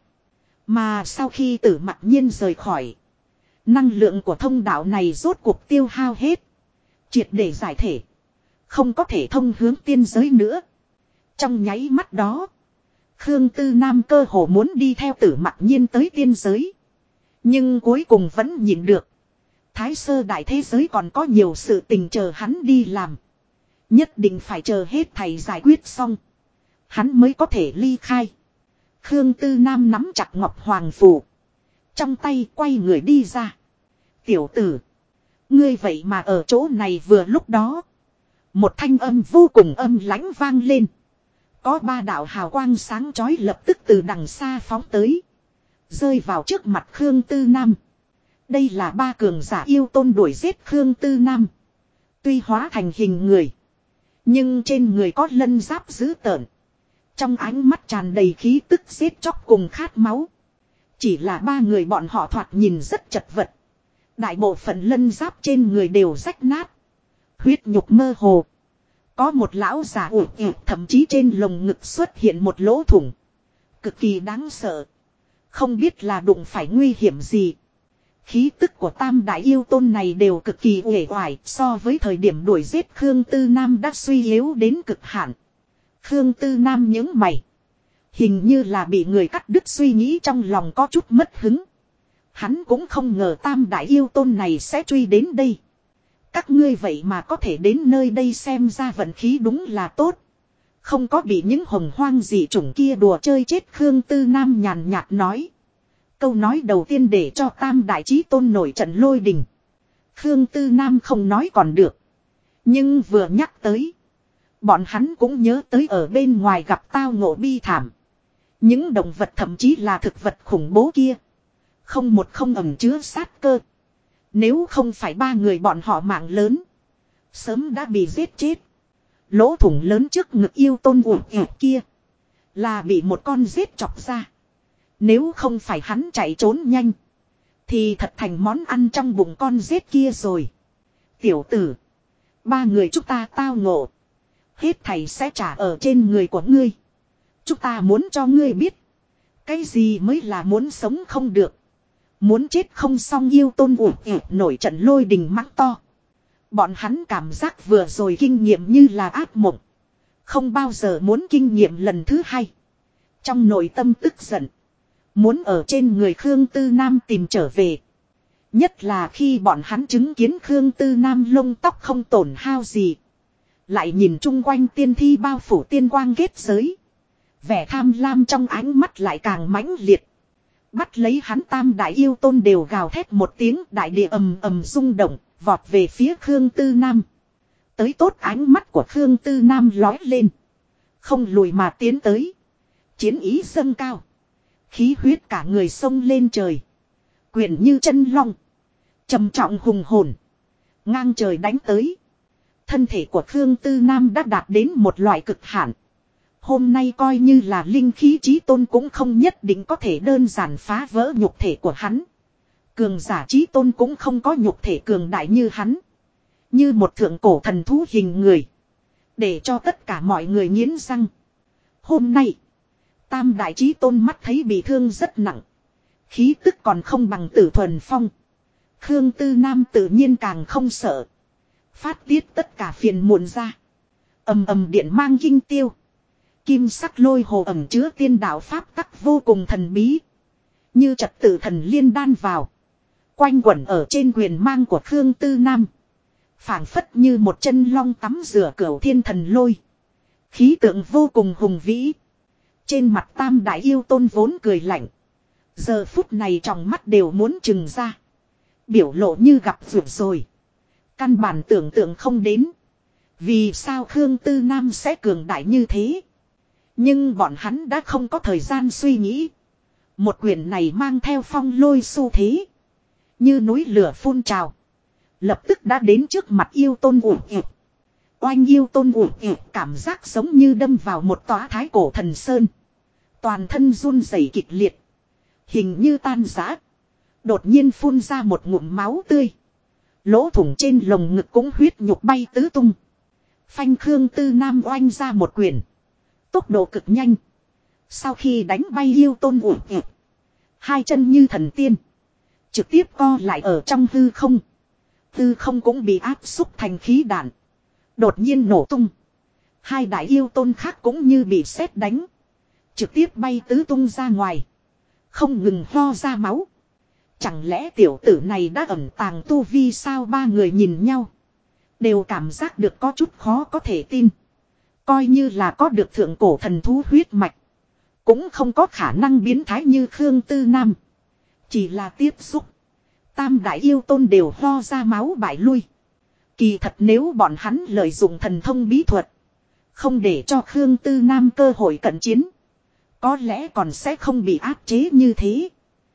Mà sau khi Tử Mặc Nhiên rời khỏi. Năng lượng của thông đạo này rốt cuộc tiêu hao hết. Triệt để giải thể. Không có thể thông hướng tiên giới nữa. Trong nháy mắt đó. Khương Tư Nam cơ hồ muốn đi theo Tử Mặc Nhiên tới tiên giới. Nhưng cuối cùng vẫn nhịn được. Thái sơ đại thế giới còn có nhiều sự tình chờ hắn đi làm. Nhất định phải chờ hết thầy giải quyết xong. Hắn mới có thể ly khai. Khương Tư Nam nắm chặt Ngọc Hoàng Phủ. Trong tay quay người đi ra. Tiểu tử. Ngươi vậy mà ở chỗ này vừa lúc đó. Một thanh âm vô cùng âm lãnh vang lên. Có ba đạo hào quang sáng chói lập tức từ đằng xa phóng tới. Rơi vào trước mặt Khương Tư Nam. Đây là ba cường giả yêu tôn đuổi giết Khương Tư Nam. Tuy hóa thành hình người. Nhưng trên người có lân giáp dữ tợn. Trong ánh mắt tràn đầy khí tức giết chóc cùng khát máu. Chỉ là ba người bọn họ thoạt nhìn rất chật vật. Đại bộ phận lân giáp trên người đều rách nát. Huyết nhục mơ hồ. Có một lão già ủ thậm chí trên lồng ngực xuất hiện một lỗ thủng. Cực kỳ đáng sợ. Không biết là đụng phải nguy hiểm gì. Khí tức của tam đại yêu tôn này đều cực kỳ uể oải. So với thời điểm đuổi giết Khương Tư Nam đã suy yếu đến cực hạn. Khương Tư Nam nhướng mày. Hình như là bị người cắt đứt suy nghĩ trong lòng có chút mất hứng. Hắn cũng không ngờ tam đại yêu tôn này sẽ truy đến đây. Các ngươi vậy mà có thể đến nơi đây xem ra vận khí đúng là tốt. Không có bị những hồng hoang dị chủng kia đùa chơi chết. Khương Tư Nam nhàn nhạt nói. Câu nói đầu tiên để cho tam đại chí tôn nổi trận lôi đình. Khương Tư Nam không nói còn được. Nhưng vừa nhắc tới. Bọn hắn cũng nhớ tới ở bên ngoài gặp tao ngộ bi thảm. Những động vật thậm chí là thực vật khủng bố kia. Không một không ẩn chứa sát cơ. Nếu không phải ba người bọn họ mạng lớn. Sớm đã bị giết chết. Lỗ thủng lớn trước ngực yêu tôn kia. Là bị một con giết chọc ra. Nếu không phải hắn chạy trốn nhanh. Thì thật thành món ăn trong bụng con giết kia rồi. Tiểu tử. Ba người chúng ta tao ngộ. Hết thầy sẽ trả ở trên người của ngươi. Chúng ta muốn cho ngươi biết. Cái gì mới là muốn sống không được. Muốn chết không xong yêu tôn nổi trận lôi đình mắng to. Bọn hắn cảm giác vừa rồi kinh nghiệm như là ác mộng. Không bao giờ muốn kinh nghiệm lần thứ hai. Trong nội tâm tức giận. Muốn ở trên người Khương Tư Nam tìm trở về. Nhất là khi bọn hắn chứng kiến Khương Tư Nam lông tóc không tổn hao gì. Lại nhìn chung quanh tiên thi bao phủ tiên quang kết giới. Vẻ tham lam trong ánh mắt lại càng mãnh liệt. Bắt lấy hắn tam đại yêu tôn đều gào thét một tiếng, đại địa ầm ầm rung động, vọt về phía Khương Tư Nam. Tới tốt ánh mắt của Khương Tư Nam lói lên. Không lùi mà tiến tới. Chiến ý dâng cao. Khí huyết cả người sông lên trời. Quyền như chân long. Trầm trọng hùng hồn. Ngang trời đánh tới. Thân thể của Khương Tư Nam đã đạt đến một loại cực hạn. Hôm nay coi như là linh khí chí tôn cũng không nhất định có thể đơn giản phá vỡ nhục thể của hắn. Cường giả chí tôn cũng không có nhục thể cường đại như hắn. Như một thượng cổ thần thú hình người. Để cho tất cả mọi người nghiến răng. Hôm nay, tam đại chí tôn mắt thấy bị thương rất nặng. Khí tức còn không bằng Tử Thuần Phong. Khương Tư Nam tự nhiên càng không sợ. Phát tiết tất cả phiền muộn ra. Ầm ầm điện mang kinh tiêu. Kim sắc lôi hồ ẩm chứa tiên đạo pháp tắc vô cùng thần bí. Như trật tự thần liên đan vào. Quanh quẩn ở trên quyền mang của Khương Tư Nam. Phảng phất như một chân long tắm rửa cửu thiên thần lôi. Khí tượng vô cùng hùng vĩ. Trên mặt tam đại yêu tôn vốn cười lạnh. Giờ phút này trong mắt đều muốn trừng ra. Biểu lộ như gặp vượt rồi. Căn bản tưởng tượng không đến. Vì sao Khương Tư Nam sẽ cường đại như thế? Nhưng bọn hắn đã không có thời gian suy nghĩ. Một quyền này mang theo phong lôi xu thế. Như núi lửa phun trào. Lập tức đã đến trước mặt yêu tôn ủ ịp. Oanh yêu tôn ủ ịp cảm giác giống như đâm vào một tòa thái cổ thần sơn. Toàn thân run rẩy kịch liệt. Hình như tan rã. Đột nhiên phun ra một ngụm máu tươi. Lỗ thủng trên lồng ngực cũng huyết nhục bay tứ tung. Phanh Khương Tư Nam oanh ra một quyền. Tốc độ cực nhanh. Sau khi đánh bay yêu tôn ủ ịp. Hai chân như thần tiên. Trực tiếp co lại ở trong hư không. Hư không cũng bị áp xúc thành khí đạn. Đột nhiên nổ tung. Hai đại yêu tôn khác cũng như bị sét đánh. Trực tiếp bay tứ tung ra ngoài. Không ngừng ho ra máu. Chẳng lẽ tiểu tử này đã ẩn tàng tu vi sao? Ba người nhìn nhau. Đều cảm giác được có chút khó có thể tin. Coi như là có được thượng cổ thần thú huyết mạch. Cũng không có khả năng biến thái như Khương Tư Nam. Chỉ là tiếp xúc. Tam đại yêu tôn đều ho ra máu bại lui. Kỳ thật nếu bọn hắn lợi dụng thần thông bí thuật. Không để cho Khương Tư Nam cơ hội cận chiến. Có lẽ còn sẽ không bị áp chế như thế.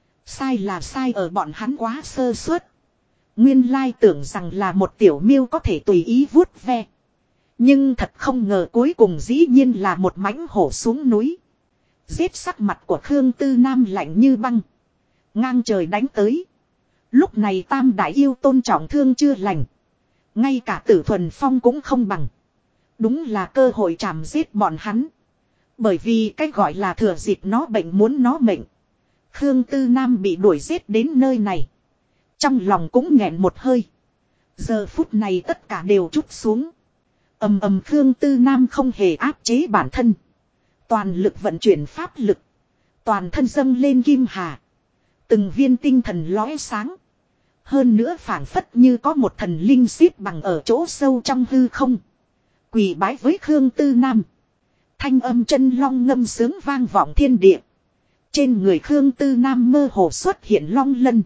Sai là sai ở bọn hắn quá sơ suất. Nguyên lai tưởng rằng là một tiểu miêu có thể tùy ý vuốt ve. Nhưng thật không ngờ cuối cùng dĩ nhiên là một mãnh hổ xuống núi. Giết sắc mặt của Khương Tư Nam lạnh như băng. Ngang trời đánh tới. Lúc này tam đại yêu tôn trọng thương chưa lành. Ngay cả Tử Thuần Phong cũng không bằng. Đúng là cơ hội chạm giết bọn hắn. Bởi vì cái gọi là thừa dịp nó bệnh muốn nó mệnh. Khương Tư Nam bị đuổi giết đến nơi này. Trong lòng cũng nghẹn một hơi. Giờ phút này tất cả đều trút xuống. Ầm ầm Khương Tư Nam không hề áp chế bản thân. Toàn lực vận chuyển pháp lực. Toàn thân dâng lên kim hà. Từng viên tinh thần lóe sáng. Hơn nữa phảng phất như có một thần linh xếp bằng ở chỗ sâu trong hư không. Quỳ bái với Khương Tư Nam. Thanh âm chân long ngâm sướng vang vọng thiên địa. Trên người Khương Tư Nam mơ hồ xuất hiện long lân.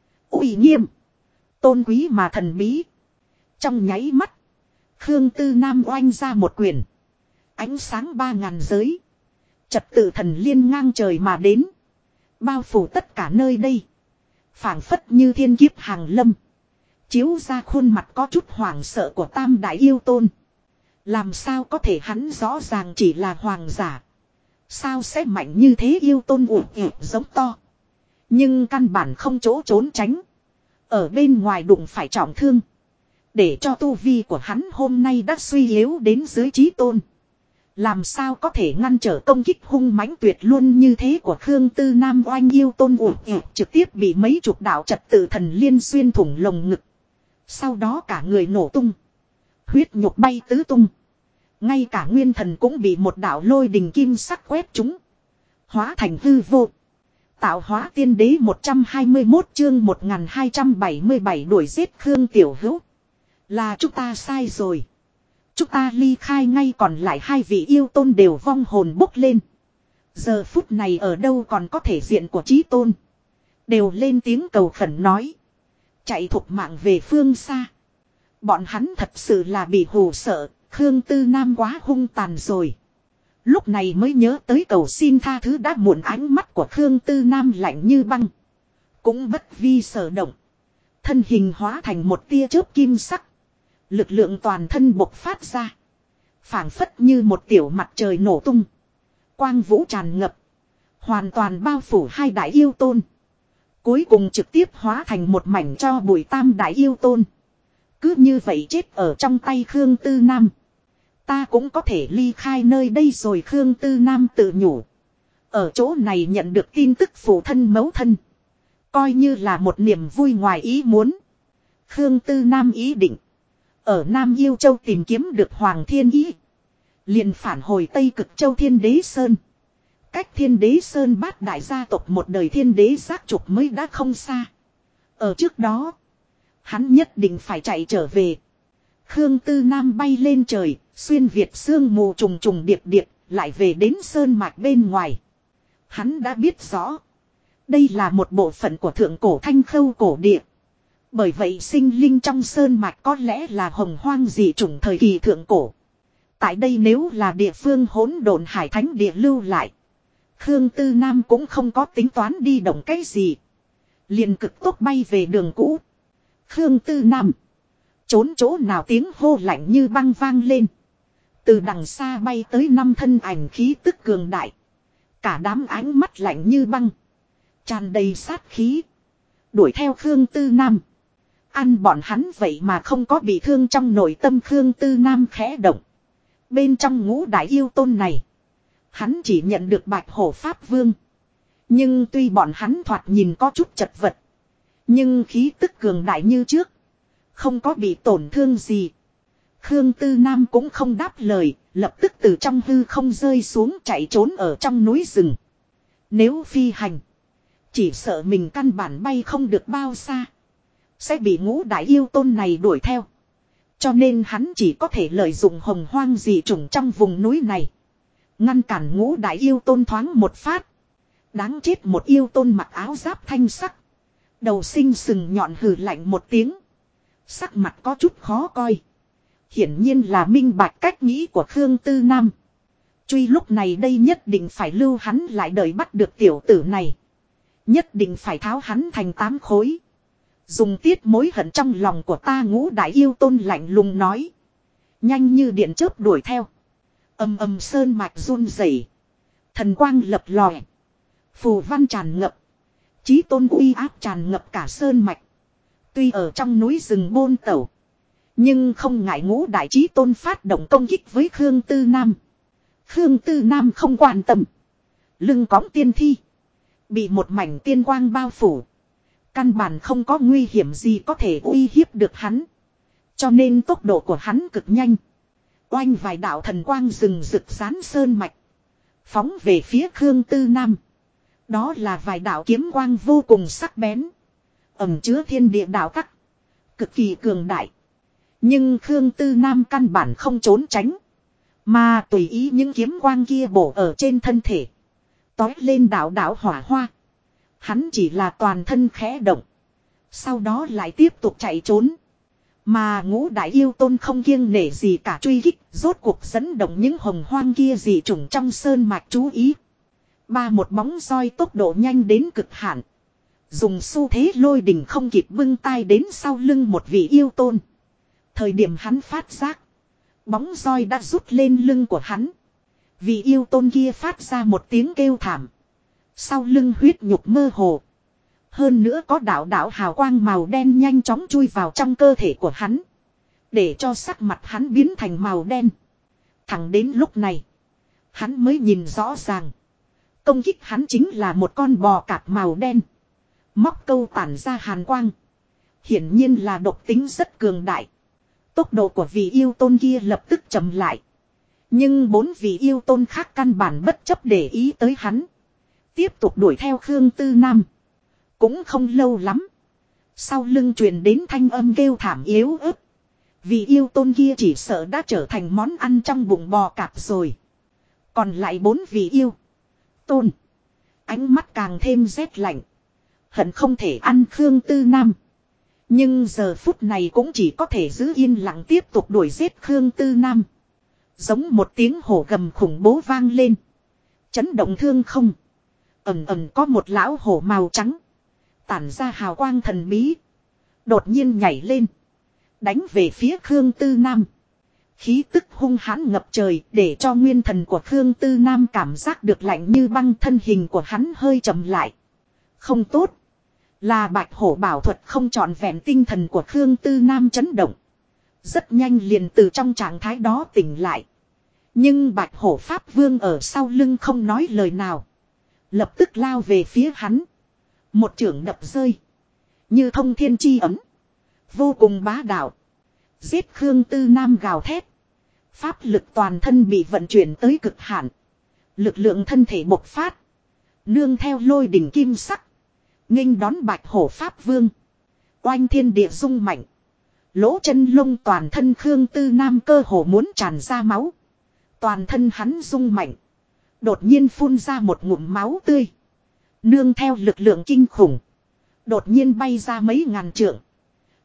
Uy nghiêm. Tôn quý mà thần bí. Trong nháy mắt. Khương Tư Nam oanh ra một quyền. Ánh sáng 3000 giới. Trật tự thần liên ngang trời mà đến. Bao phủ tất cả nơi đây. Phảng phất như thiên kiếp hàng lâm. Chiếu ra khuôn mặt có chút hoảng sợ của tam đại yêu tôn. Làm sao có thể hắn rõ ràng chỉ là hoàng giả. Sao sẽ mạnh như thế yêu tôn ủ ịp giống to. Nhưng căn bản không chỗ trốn tránh. Ở bên ngoài đụng phải trọng thương. Để cho tu vi của hắn hôm nay đã suy yếu đến dưới trí tôn. Làm sao có thể ngăn trở công kích hung mãnh tuyệt luôn như thế của Khương Tư Nam oanh yêu tôn ủ ịp trực tiếp bị mấy chục đạo trật tự thần liên xuyên thủng lồng ngực. Sau đó cả người nổ tung. Huyết nhục bay tứ tung. Ngay cả nguyên thần cũng bị một đạo lôi đình kim sắc quét trúng. Hóa thành hư vô. Tạo hóa tiên đế 121 chương 1277 đuổi giết Khương Tiểu Hữu. Là chúng ta sai rồi. Chúng ta ly khai ngay còn lại hai vị yêu tôn đều vong hồn bốc lên. Giờ phút này ở đâu còn có thể diện của chí tôn. Đều lên tiếng cầu khẩn nói. Chạy thục mạng về phương xa. Bọn hắn thật sự là bị hù sợ. Khương Tư Nam quá hung tàn rồi. Lúc này mới nhớ tới cầu xin tha thứ đã muộn ánh mắt của Khương Tư Nam lạnh như băng. Cũng bất vi sở động. Thân hình hóa thành một tia chớp kim sắc. Lực lượng toàn thân bộc phát ra. Phảng phất như một tiểu mặt trời nổ tung. Quang vũ tràn ngập. Hoàn toàn bao phủ hai đại yêu tôn. Cuối cùng trực tiếp hóa thành một mảnh cho bụi tam đại yêu tôn. Cứ như vậy chết ở trong tay Khương Tư Nam. Ta cũng có thể ly khai nơi đây rồi Khương Tư Nam tự nhủ. Ở chỗ này nhận được tin tức phụ thân mẫu thân. Coi như là một niềm vui ngoài ý muốn. Khương Tư Nam ý định. Ở Nam Yêu Châu tìm kiếm được Hoàng Thiên Ý. Liền phản hồi Tây Cực Châu Thiên Đế Sơn. Cách Thiên Đế Sơn bát đại gia tộc một đời Thiên Đế giác trục mới đã không xa. Ở trước đó. Hắn nhất định phải chạy trở về. Khương Tư Nam bay lên trời. Xuyên Việt sương mù trùng trùng điệp điệp. Lại về đến Sơn Mạch bên ngoài. Hắn đã biết rõ. Đây là một bộ phận của thượng cổ Thanh Khâu cổ địa. Bởi vậy sinh linh trong sơn mạch có lẽ là hồng hoang dị chủng thời kỳ thượng cổ. Tại đây nếu là địa phương hỗn độn hải thánh địa lưu lại. Khương Tư Nam cũng không có tính toán đi động cái gì. Liền cực tốc bay về đường cũ. Khương Tư Nam. Trốn chỗ nào tiếng hô lạnh như băng vang lên. Từ đằng xa bay tới 5 thân ảnh khí tức cường đại. Cả đám ánh mắt lạnh như băng. Tràn đầy sát khí. Đuổi theo Khương Tư Nam. Ăn bọn hắn vậy mà không có bị thương trong nội tâm Khương Tư Nam khẽ động. Bên trong ngũ đại yêu tôn này. Hắn chỉ nhận được Bạch Hổ Pháp Vương. Nhưng tuy bọn hắn thoạt nhìn có chút chật vật. Nhưng khí tức cường đại như trước. Không có bị tổn thương gì. Khương Tư Nam cũng không đáp lời. Lập tức từ trong hư không rơi xuống chạy trốn ở trong núi rừng. Nếu phi hành. Chỉ sợ mình căn bản bay không được bao xa. Sẽ bị ngũ đại yêu tôn này đuổi theo. Cho nên hắn chỉ có thể lợi dụng hồng hoang dị chủng trong vùng núi này. Ngăn cản ngũ đại yêu tôn thoáng một phát. Đáng chết một yêu tôn mặc áo giáp thanh sắc. Đầu sinh sừng nhọn hừ lạnh một tiếng. Sắc mặt có chút khó coi. Hiển nhiên là minh bạch cách nghĩ của Khương Tư Nam. Truy lúc này đây nhất định phải lưu hắn lại đợi bắt được tiểu tử này. Nhất định phải tháo hắn thành 8 khối. Dùng tiết mối hận trong lòng của ta ngũ đại yêu tôn lạnh lùng nói. Nhanh như điện chớp đuổi theo. Ầm ầm sơn mạch run rẩy, thần quang lập lòe, phù văn tràn ngập, chí tôn uy áp tràn ngập cả sơn mạch. Tuy ở trong núi rừng bôn tẩu, nhưng không ngại ngũ đại chí tôn phát động công kích với Khương Tư Nam. Khương Tư Nam không quan tâm, lưng cõng tiên thi, bị một mảnh tiên quang bao phủ. Căn bản không có nguy hiểm gì có thể uy hiếp được hắn. Cho nên tốc độ của hắn cực nhanh. Oanh vài đạo thần quang rừng rực rán sơn mạch. Phóng về phía Khương Tư Nam. Đó là vài đạo kiếm quang vô cùng sắc bén. Ẩm chứa thiên địa đạo tắc. Cực kỳ cường đại. Nhưng Khương Tư Nam căn bản không trốn tránh. Mà tùy ý những kiếm quang kia bổ ở trên thân thể. Tói lên đạo đạo hỏa hoa. Hắn chỉ là toàn thân khẽ động. Sau đó lại tiếp tục chạy trốn. Mà ngũ đại yêu tôn không kiêng nể gì cả truy kích. Rốt cuộc dẫn động những hồng hoang kia dị trùng trong sơn mạch chú ý. Một bóng roi tốc độ nhanh đến cực hạn. Dùng xu thế lôi đình không kịp bưng tay đến sau lưng một vị yêu tôn. Thời điểm hắn phát giác. Bóng roi đã rút lên lưng của hắn. Vị yêu tôn kia phát ra một tiếng kêu thảm. Sau lưng huyết nhục mơ hồ. Hơn nữa có đạo đạo hào quang màu đen nhanh chóng chui vào trong cơ thể của hắn. Để cho sắc mặt hắn biến thành màu đen. Thẳng đến lúc này. Hắn mới nhìn rõ ràng. Công kích hắn chính là một con bò cạp màu đen. Móc câu tản ra hàn quang. Hiển nhiên là độc tính rất cường đại. Tốc độ của vị yêu tôn kia lập tức chậm lại. Nhưng 4 vị yêu tôn khác căn bản bất chấp để ý tới hắn. Tiếp tục đuổi theo Khương Tư Nam. Cũng không lâu lắm. Sau lưng truyền đến thanh âm kêu thảm yếu ớt. Vị yêu tôn kia chỉ sợ đã trở thành món ăn trong bụng bò cạp rồi. Còn lại 4 vị yêu tôn. Ánh mắt càng thêm rét lạnh. Hận không thể ăn Khương Tư Nam. Nhưng giờ phút này cũng chỉ có thể giữ yên lặng tiếp tục đuổi giết Khương Tư Nam. Giống một tiếng hổ gầm khủng bố vang lên. Chấn động thương không. Ầm ầm có một lão hổ màu trắng. Tản ra hào quang thần bí. Đột nhiên nhảy lên. Đánh về phía Khương Tư Nam. Khí tức hung hãn ngập trời để cho nguyên thần của Khương Tư Nam cảm giác được lạnh như băng, thân hình của hắn hơi chậm lại. Không tốt. Là bạch hổ bảo thuật không trọn vẹn, tinh thần của Khương Tư Nam chấn động. Rất nhanh liền từ trong trạng thái đó tỉnh lại. Nhưng bạch hổ Pháp Vương ở sau lưng không nói lời nào. Lập tức lao về phía hắn. Một chưởng đập rơi. Như thông thiên chi ấm. Vô cùng bá đạo. Giết Khương Tư Nam gào thét. Pháp lực toàn thân bị vận chuyển tới cực hạn. Lực lượng thân thể bộc phát. Nương theo lôi đỉnh kim sắc. Nghênh đón bạch hổ Pháp Vương. Oanh thiên địa rung mạnh. Lỗ chân lông toàn thân Khương Tư Nam cơ hồ muốn tràn ra máu. Toàn thân hắn rung mạnh. Đột nhiên phun ra một ngụm máu tươi. Nương theo lực lượng kinh khủng. Đột nhiên bay ra mấy ngàn trượng.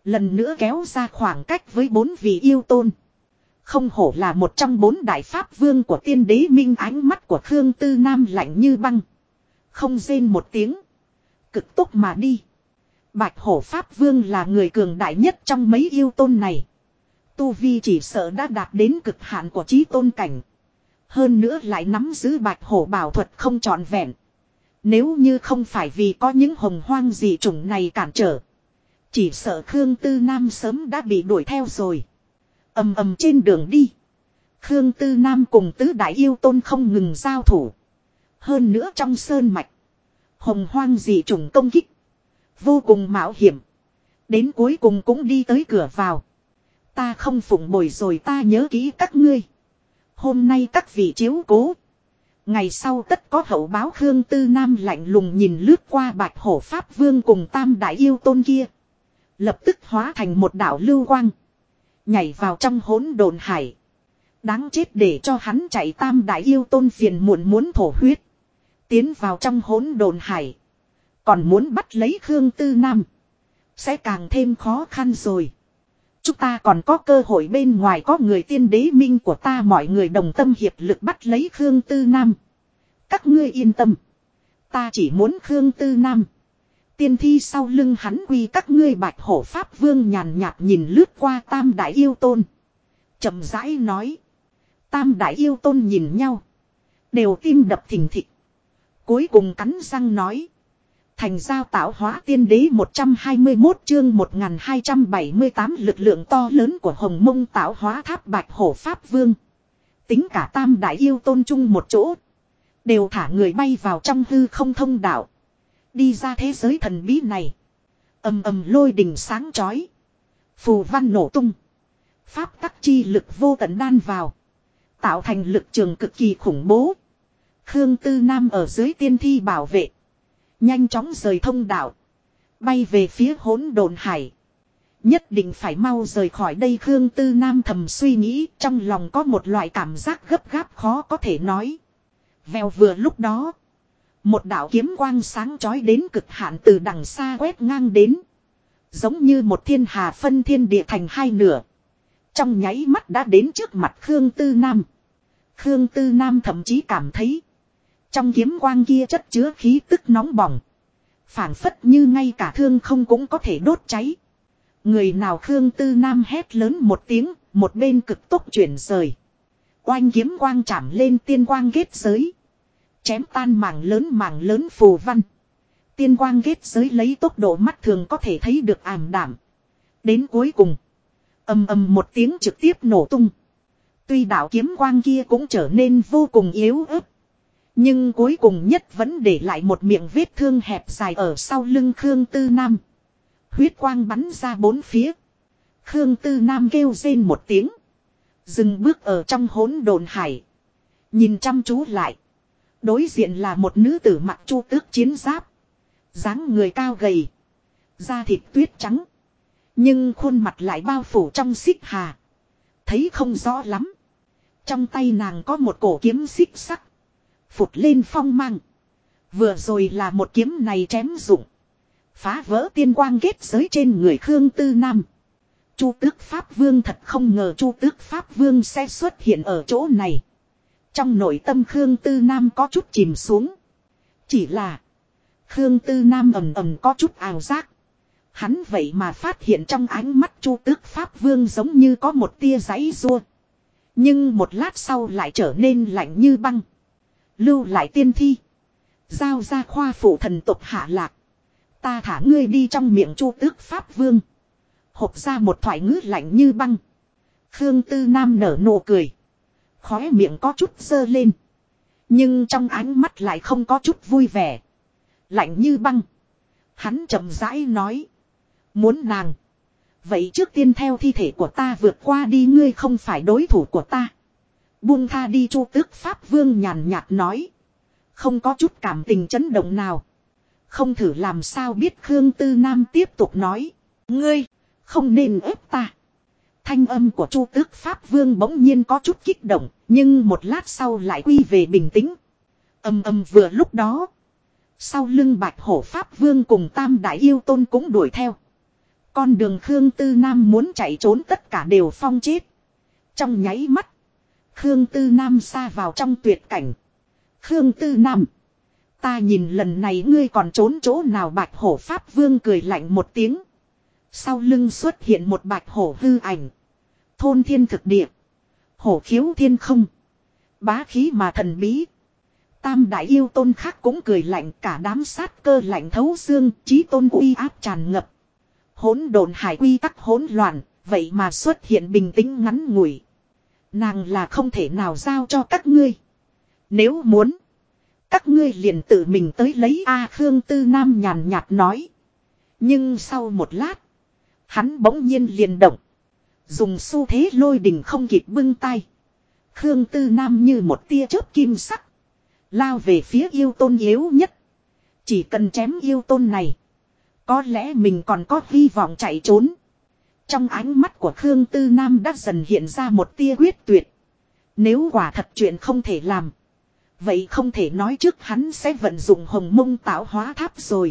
Lần nữa kéo ra khoảng cách với 4 vị yêu tôn. Không hổ là một trong 4 đại pháp vương của tiên đế minh, ánh mắt của Khương Tư Nam lạnh như băng. Không rên một tiếng. Cực tốc mà đi. Bạch hổ pháp vương là người cường đại nhất trong mấy yêu tôn này. Tu Vi chỉ sợ đã đạt đến cực hạn của chí tôn cảnh. Hơn nữa lại nắm giữ bạch hổ bảo thuật không trọn vẹn. Nếu như không phải vì có những hồng hoang dị chủng này cản trở, chỉ sợ Khương Tư Nam sớm đã bị đuổi theo rồi. Ầm ầm trên đường đi, Khương Tư Nam cùng tứ đại yêu tôn không ngừng giao thủ. Hơn nữa trong sơn mạch, hồng hoang dị chủng công kích vô cùng mạo hiểm. Đến cuối cùng cũng đi tới cửa vào. Ta không phụng bồi rồi, ta nhớ kỹ các ngươi. Hôm nay các vị chiếu cố, ngày sau tất có hậu báo. Khương Tư Nam lạnh lùng nhìn lướt qua bạch hổ pháp vương cùng tam đại yêu tôn kia. Lập tức hóa thành một đạo lưu quang, nhảy vào trong hỗn độn hải. Đáng chết, để cho hắn chạy. Tam đại yêu tôn phiền muộn muốn thổ huyết. Tiến vào trong hỗn độn hải, còn muốn bắt lấy Khương Tư Nam, sẽ càng thêm khó khăn rồi. Chúng ta còn có cơ hội, bên ngoài có người tiên đế minh của ta, mọi người đồng tâm hiệp lực bắt lấy Khương Tư Nam. Các ngươi yên tâm, ta chỉ muốn Khương Tư Nam. Tiên thi sau lưng hắn quy các ngươi. Bạch hổ pháp vương nhàn nhạt nhìn lướt qua tam đại yêu tôn, chậm rãi nói. Tam đại yêu tôn nhìn nhau, đều tim đập thình thịch. Cuối cùng cắn răng nói. Thành giao tạo hóa tiên đế 121 chương 1278 lực lượng to lớn của Hồng Mông tạo hóa tháp. Bạch hổ pháp vương, tính cả tam đại yêu tôn chung một chỗ, đều thả người bay vào trong hư không thông đạo, đi ra thế giới thần bí này. Ầm ầm lôi đình sáng chói, phù văn nổ tung, pháp tắc chi lực vô tận đan vào, tạo thành lực trường cực kỳ khủng bố. Khương Tư Nam ở dưới tiên thi bảo vệ, nhanh chóng rời thông đạo, bay về phía hỗn độn hải. Nhất định phải mau rời khỏi đây. Khương Tư Nam thầm suy nghĩ, trong lòng có một loại cảm giác gấp gáp khó có thể nói. Vèo, vừa lúc đó, một đạo kiếm quang sáng chói đến cực hạn từ đằng xa quét ngang đến, giống như một thiên hà phân thiên địa thành hai nửa, trong nháy mắt đã đến trước mặt Khương Tư Nam. Khương Tư Nam thậm chí cảm thấy trong kiếm quang kia chất chứa khí tức nóng bỏng, phảng phất như ngay cả thương không cũng có thể đốt cháy. Người nào? Khương Tư Nam hét lớn một tiếng, một bên cực tốc chuyển rời. Oanh, kiếm quang chạm lên tiên quang kết giới, chém tan mảng lớn phù văn. Tiên quang kết giới lấy tốc độ mắt thường có thể thấy được ảm đạm. Đến cuối cùng, ầm ầm một tiếng trực tiếp nổ tung. Tuy đạo kiếm quang kia cũng trở nên vô cùng yếu ớt, nhưng cuối cùng nhất vẫn để lại một miệng vết thương hẹp dài ở sau lưng Khương Tư Nam. Huyết quang bắn ra bốn phía. Khương Tư Nam kêu rên một tiếng, dừng bước ở trong hỗn độn hải, nhìn chăm chú lại. Đối diện là một nữ tử mặc chu tước chiến giáp, dáng người cao gầy, da thịt tuyết trắng, nhưng khuôn mặt lại bao phủ trong xích hà, thấy không rõ lắm. Trong tay nàng có một cổ kiếm xích sắc, phụt lên phong mang. Vừa rồi là một kiếm này chém dụng, phá vỡ tiên quang kết giới trên người Khương Tư Nam. Chu Tước Pháp Vương thật không ngờ Chu Tước Pháp Vương sẽ xuất hiện ở chỗ này. Trong nội tâm Khương Tư Nam có chút chìm xuống. Chỉ là Khương Tư Nam ầm ầm có chút ảo giác. Hắn vậy mà phát hiện trong ánh mắt Chu Tước Pháp Vương giống như có một tia giãy giụa. Nhưng một lát sau lại trở nên lạnh như băng. Lưu lại tiên thi, giao ra khoa phụ thần tộc hạ lạc, ta thả ngươi đi. Trong miệng Chu Tước Pháp Vương hộc ra một thoại ngữ lạnh như băng. Khương Tư Nam nở nụ cười, khóe miệng có chút giơ lên, nhưng trong ánh mắt lại không có chút vui vẻ. Lạnh như băng, hắn chậm rãi nói. Muốn nàng, vậy trước tiên theo thi thể của ta vượt qua đi. Ngươi không phải đối thủ của ta, buông tha đi. Chu Tước Pháp Vương nhàn nhạt nói, không có chút cảm tình chấn động nào. Không thử làm sao biết. Khương Tư Nam tiếp tục nói, ngươi không nên ép ta. Thanh âm của Chu Tước Pháp Vương bỗng nhiên có chút kích động, nhưng một lát sau lại quy về bình tĩnh. Ầm ầm, vừa lúc đó, sau lưng Bạch Hổ Pháp Vương cùng tam đại yêu tôn cũng đuổi theo. Con đường Khương Tư Nam muốn chạy trốn tất cả đều phong chết. Trong nháy mắt. Khương Tư Nam sa vào trong tuyệt cảnh. Khương Tư Nam. Ta nhìn lần này ngươi còn trốn chỗ nào? Bạch hổ Pháp Vương cười lạnh một tiếng. Sau lưng xuất hiện một bạch hổ hư ảnh. Thôn thiên thực địa. Hổ khiếu thiên không. Bá khí mà thần bí. Tam đại yêu tôn khác cũng cười lạnh, cả đám sát cơ lạnh thấu xương, chí tôn uy áp tràn ngập. Hỗn độn hải quy tắc hỗn loạn, vậy mà xuất hiện bình tĩnh ngắn ngủi. Nàng là không thể nào giao cho các ngươi. Nếu muốn, các ngươi liền tự mình tới lấy A. Khương Tư Nam nhàn nhạt nói. Nhưng sau một lát, hắn bỗng nhiên liền động. Dùng xu thế lôi đình không kịp bưng tay. Khương Tư Nam như một tia chớp kim sắc. Lao về phía yêu tôn yếu nhất. Chỉ cần chém yêu tôn này. Có lẽ mình còn có hy vọng chạy trốn. Trong ánh mắt của Khương Tư Nam đã dần hiện ra một tia quyết tuyệt. Nếu quả thật chuyện không thể làm. Vậy không thể nói trước hắn sẽ vận dụng hồng mông tạo hóa tháp rồi.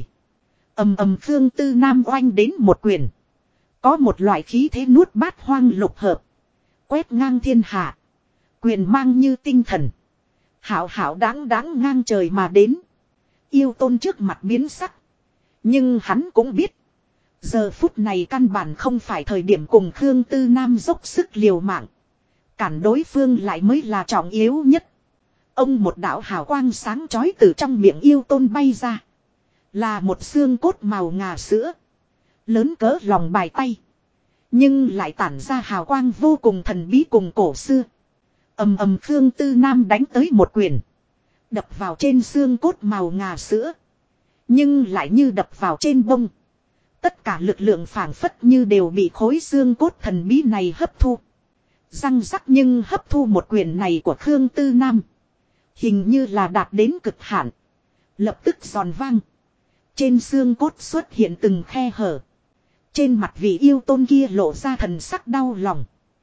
Ầm ầm. Khương Tư Nam oanh đến một quyền. Có một loại khí thế nuốt bát hoang lục hợp. Quét ngang thiên hạ. Quyền mang như tinh thần. Hảo hảo đáng đáng ngang trời mà đến. Yêu tôn trước mặt biến sắc. Nhưng hắn cũng biết. Giờ phút này căn bản không phải thời điểm cùng Khương Tư Nam dốc sức liều mạng. Cản đối phương lại mới là trọng yếu nhất. Ông một đạo hào quang sáng chói từ trong miệng yêu tôn bay ra. Là một xương cốt màu ngà sữa. Lớn cỡ lòng bàn tay. Nhưng lại tản ra hào quang vô cùng thần bí cùng cổ xưa. Ầm ầm. Khương Tư Nam đánh tới một quyền. Đập vào trên xương cốt màu ngà sữa. Nhưng lại như đập vào trên bông. Tất cả lực lượng phảng phất như đều bị khối xương cốt thần bí này hấp thu. Răng rắc. Nhưng hấp thu một quyền này của Khương Tư Nam. Hình như là đạt đến cực hạn. Lập tức giòn vang. Trên xương cốt xuất hiện từng khe hở. Trên mặt vị yêu tôn kia lộ ra thần sắc đau lòng.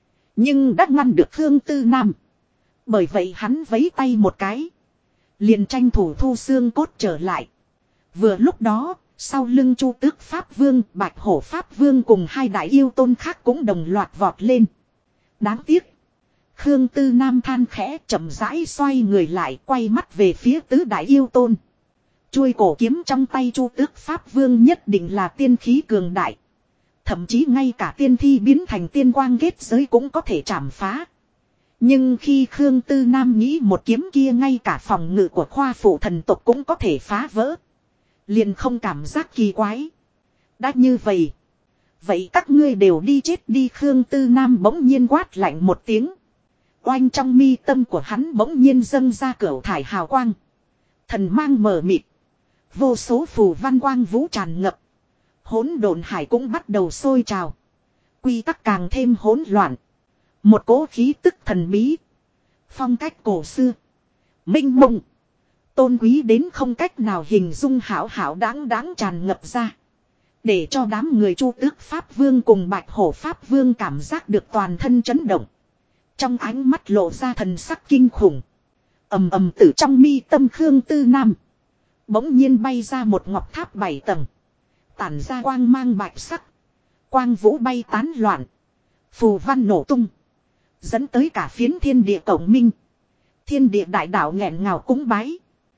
Nhưng đã ngăn được Khương Tư Nam. Bởi vậy hắn vấy tay một cái. Liền tranh thủ thu xương cốt trở lại. Vừa lúc đó, sau lưng Chu Tước Pháp Vương, Bạch Hổ Pháp Vương cùng hai đại yêu tôn khác cũng đồng loạt vọt lên. Đáng tiếc. Khương Tư Nam than khẽ, chậm rãi xoay người lại, quay mắt về phía tứ đại yêu tôn. Chuôi cổ kiếm trong tay Chu Tước Pháp Vương nhất định là tiên khí cường đại. Thậm chí ngay cả tiên thi biến thành tiên quang kết giới cũng có thể chảm phá. Nhưng khi Khương Tư Nam nghĩ một kiếm kia ngay cả phòng ngự của khoa phụ thần tộc cũng có thể phá vỡ. Liền không cảm giác kỳ quái. Đã như vậy. Vậy các ngươi đều đi chết đi. Khương Tư Nam bỗng nhiên quát lạnh một tiếng. Oanh. Trong mi tâm của hắn bỗng nhiên dâng ra cửu thải hào quang. Thần mang mờ mịt. Vô số phù văn quang vũ tràn ngập. Hỗn độn hải cũng bắt đầu sôi trào. Quy tắc càng thêm hỗn loạn. Một cỗ khí tức thần bí. Phong cách cổ xưa. Minh mông. Tôn quý đến không cách nào hình dung hảo hảo đáng đáng tràn ngập ra. Để cho đám người Chu Tước Pháp Vương cùng Bạch Hổ Pháp Vương cảm giác được toàn thân chấn động. Trong ánh mắt lộ ra thần sắc kinh khủng. Ầm ầm. Từ trong mi tâm Khương Tư Nam. Bỗng nhiên bay ra một ngọc tháp 7 tầng. Tản ra quang mang bạch sắc. Quang vũ bay tán loạn. Phù văn nổ tung. Dẫn tới cả phiến thiên địa cổng minh. Thiên địa đại đạo nghẹn ngào cúng bái.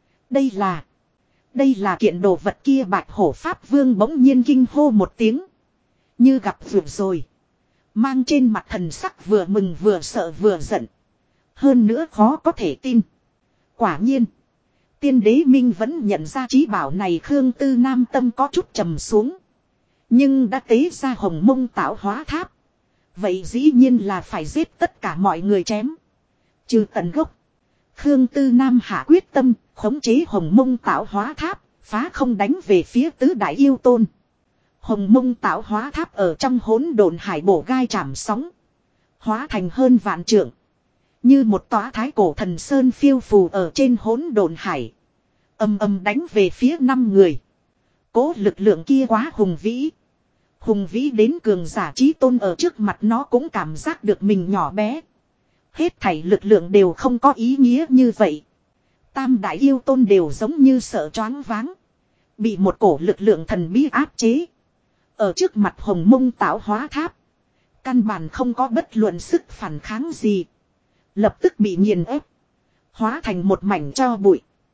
Đây là kiện đồ vật kia. Bạch Hổ Pháp Vương bỗng nhiên kinh hô một tiếng. Như gặp vượt rồi. Mang trên mặt thần sắc vừa mừng vừa sợ vừa giận. Hơn nữa khó có thể tin. Quả nhiên. Tiên đế minh vẫn nhận ra trí bảo này. Khương Tư Nam tâm có chút trầm xuống. Nhưng đã tế ra hồng mông tạo hóa tháp. Vậy dĩ nhiên là phải giết tất cả mọi người chém. Trừ tận gốc. Khương Tư Nam hạ quyết tâm, khống chế hồng mông tạo hóa tháp, phá không đánh về phía tứ đại yêu tôn. Hồng mông tạo hóa tháp ở trong hỗn độn hải bổ gai chạm sóng. Hóa thành hơn vạn trượng. Như một tòa thái cổ thần sơn phiêu phù ở trên hỗn độn hải. Ầm ầm đánh về phía 5 người. Cố lực lượng kia quá hùng vĩ. Hùng vĩ đến cường giả trí tôn ở trước mặt nó cũng cảm giác được mình nhỏ bé. Hết thảy lực lượng đều không có ý nghĩa như vậy. Tam đại yêu tôn đều giống như sợ choáng váng. Bị một cổ lực lượng thần bí áp chế. Ở trước mặt hồng mông tạo hóa tháp. Căn bản không có bất luận sức phản kháng gì. Lập tức bị nghiền ép. Hóa thành một mảnh tro bụi.